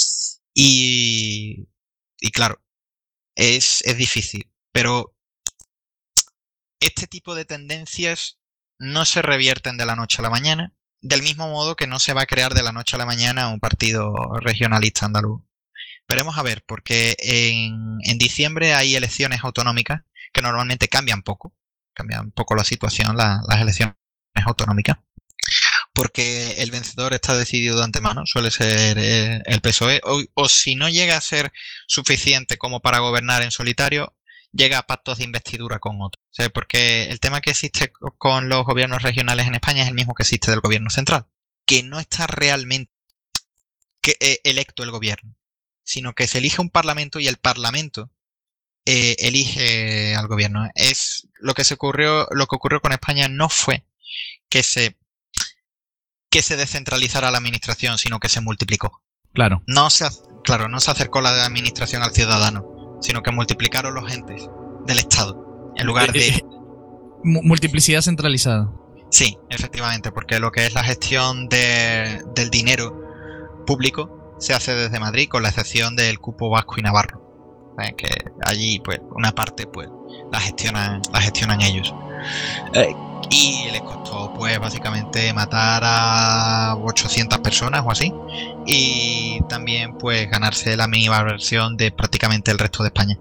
Y, y claro, es, es difícil. Pero este tipo de tendencias no se revierten de la noche a la mañana, del mismo modo que no se va a crear de la noche a la mañana un partido regionalista andaluz. Veremos a ver, porque en, en diciembre hay elecciones autonómicas que normalmente cambian poco, cambian poco la situación, la, las elecciones autonómicas, porque el vencedor está decidido de antemano, suele ser eh, el P S O E, o, o si no llega a ser suficiente como para gobernar en solitario, llega a pactos de investidura con otros. O sea, porque el tema que existe con los gobiernos regionales en España es el mismo que existe del gobierno central, que no está realmente que, eh, electo el gobierno, sino que se elige un parlamento y el parlamento eh, elige al gobierno. Es lo que se ocurrió, lo que ocurrió con España no fue que se que se descentralizara la administración, sino que se multiplicó. Claro. No se, claro, no se acercó la administración al ciudadano, sino que multiplicaron los entes del Estado, en lugar de... Multiplicidad centralizada. Sí, efectivamente, porque lo que es la gestión de, del dinero público se hace desde Madrid, con la excepción del cupo vasco y navarro, ¿eh? Que allí, pues, una parte, pues, la gestionan, la gestionan ellos. Eh, y les costó, pues, básicamente matar a ochocientas personas o así, y también, pues, ganarse la mínima versión de prácticamente el resto de España.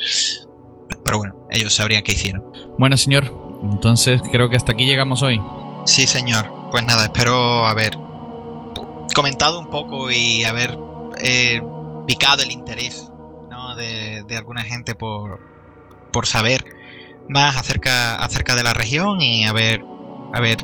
Pero bueno, ellos sabrían qué hicieron. Bueno, señor, entonces creo que hasta aquí llegamos hoy. Sí, señor. Pues nada, espero haber comentado un poco y haber eh, picado el interés, ¿no?, de, de alguna gente por, por saber más acerca acerca de la región y haber, haber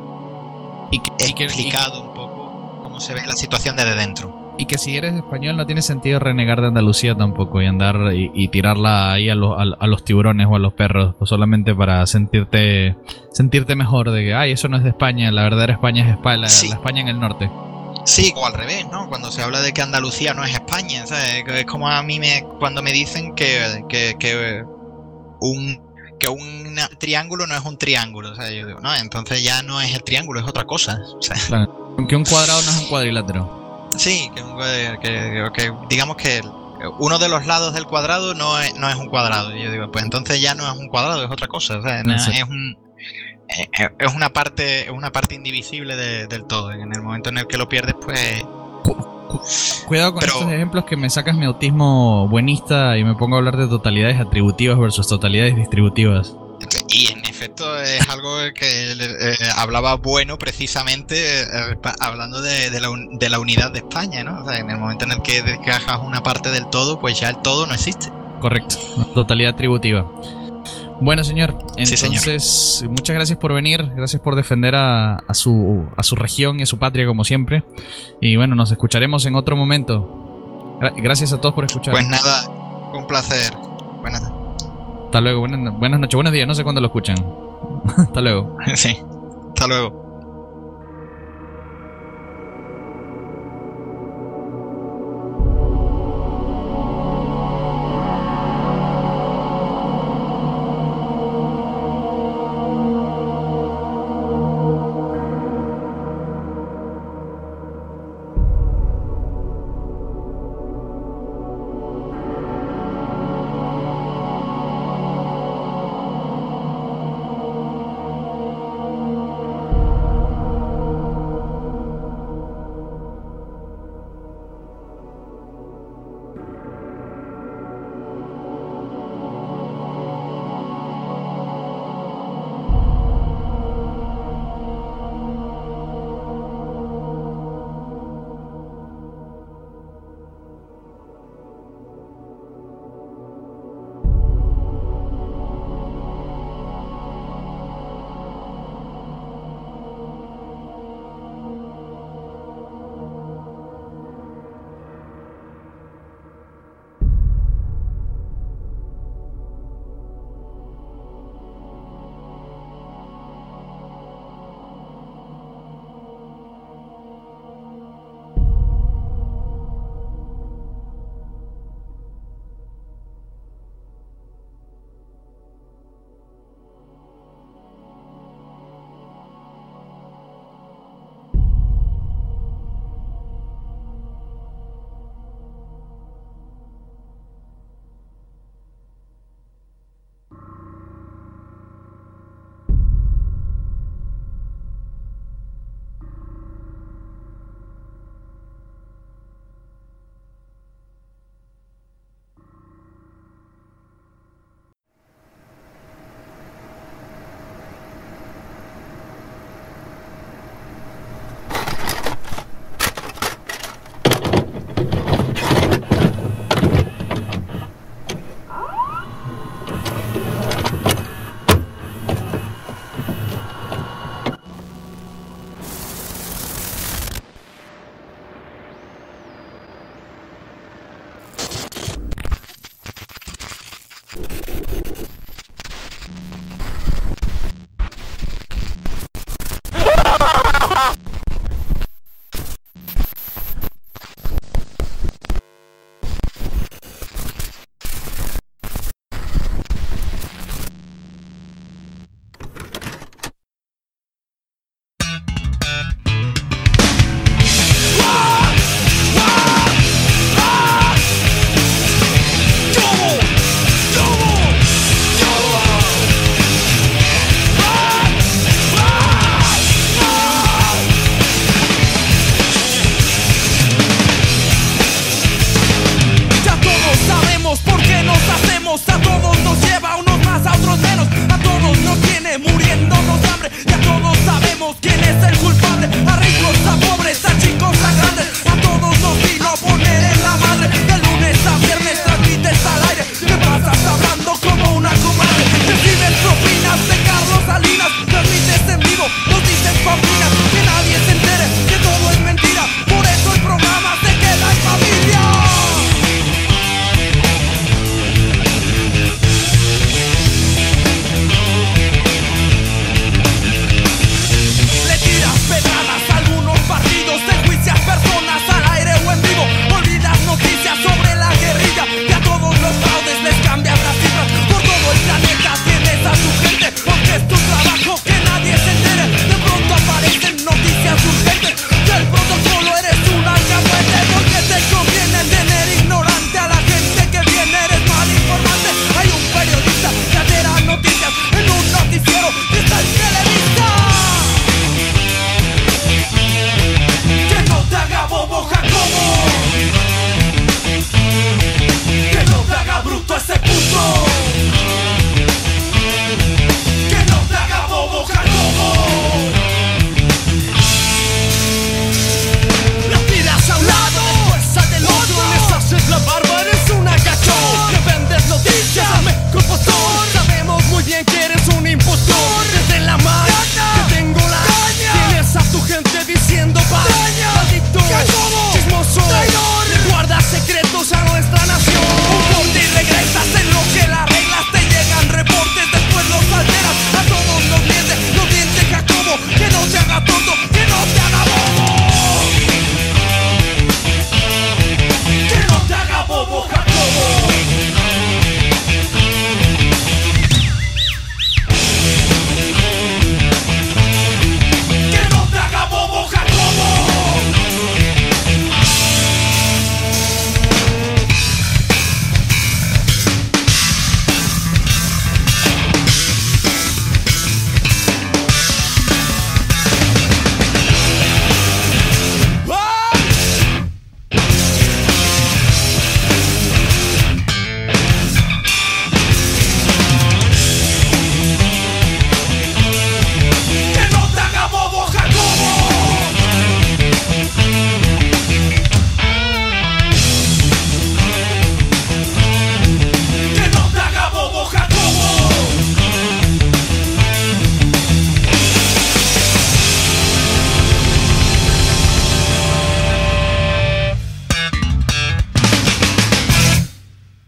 y que, y que, explicado y que, un poco cómo se ve la situación desde dentro. Y que si eres español no tiene sentido renegar de Andalucía tampoco y andar y, y tirarla ahí a los, a, a los tiburones o a los perros, pues solamente para sentirte sentirte mejor de que, ay, eso no es de España, la verdadera España es España, la, sí. la España en el norte. Sí, o al revés, ¿no? Cuando se habla de que Andalucía no es España, ¿sabes? Es como a mí me cuando me dicen que, que, que un que un triángulo no es un triángulo, o sea, yo digo, no, entonces ya no es el triángulo, es otra cosa, o sea. Claro. Que un cuadrado no es un cuadrilátero. Sí, que, que, que digamos que uno de los lados del cuadrado no es, no es un cuadrado. Y yo digo, pues entonces ya no es un cuadrado, es otra cosa. O sea, no, sí. es un es una parte es una parte indivisible de, del todo. En el momento en el que lo pierdes, pues... Cuidado con Pero... estos ejemplos que me sacas mi autismo buenista y me pongo a hablar de totalidades atributivas versus totalidades distributivas. Y en efecto es algo que eh, hablaba bueno precisamente eh, hablando de, de, la un, de la unidad de España, ¿no? O sea, en el momento en el que desgajas una parte del todo, pues ya el todo no existe. Correcto, totalidad atributiva. Bueno, señor, entonces sí, señor. Muchas gracias por venir, gracias por defender a, a, su, a su región y a su patria como siempre. Y bueno, nos escucharemos en otro momento. Gracias a todos por escuchar. Pues nada, un placer. Buenas noches. Hasta luego, buenas, buenas noches, buenos días, no sé cuándo lo escuchan. Hasta luego. Sí, hasta luego.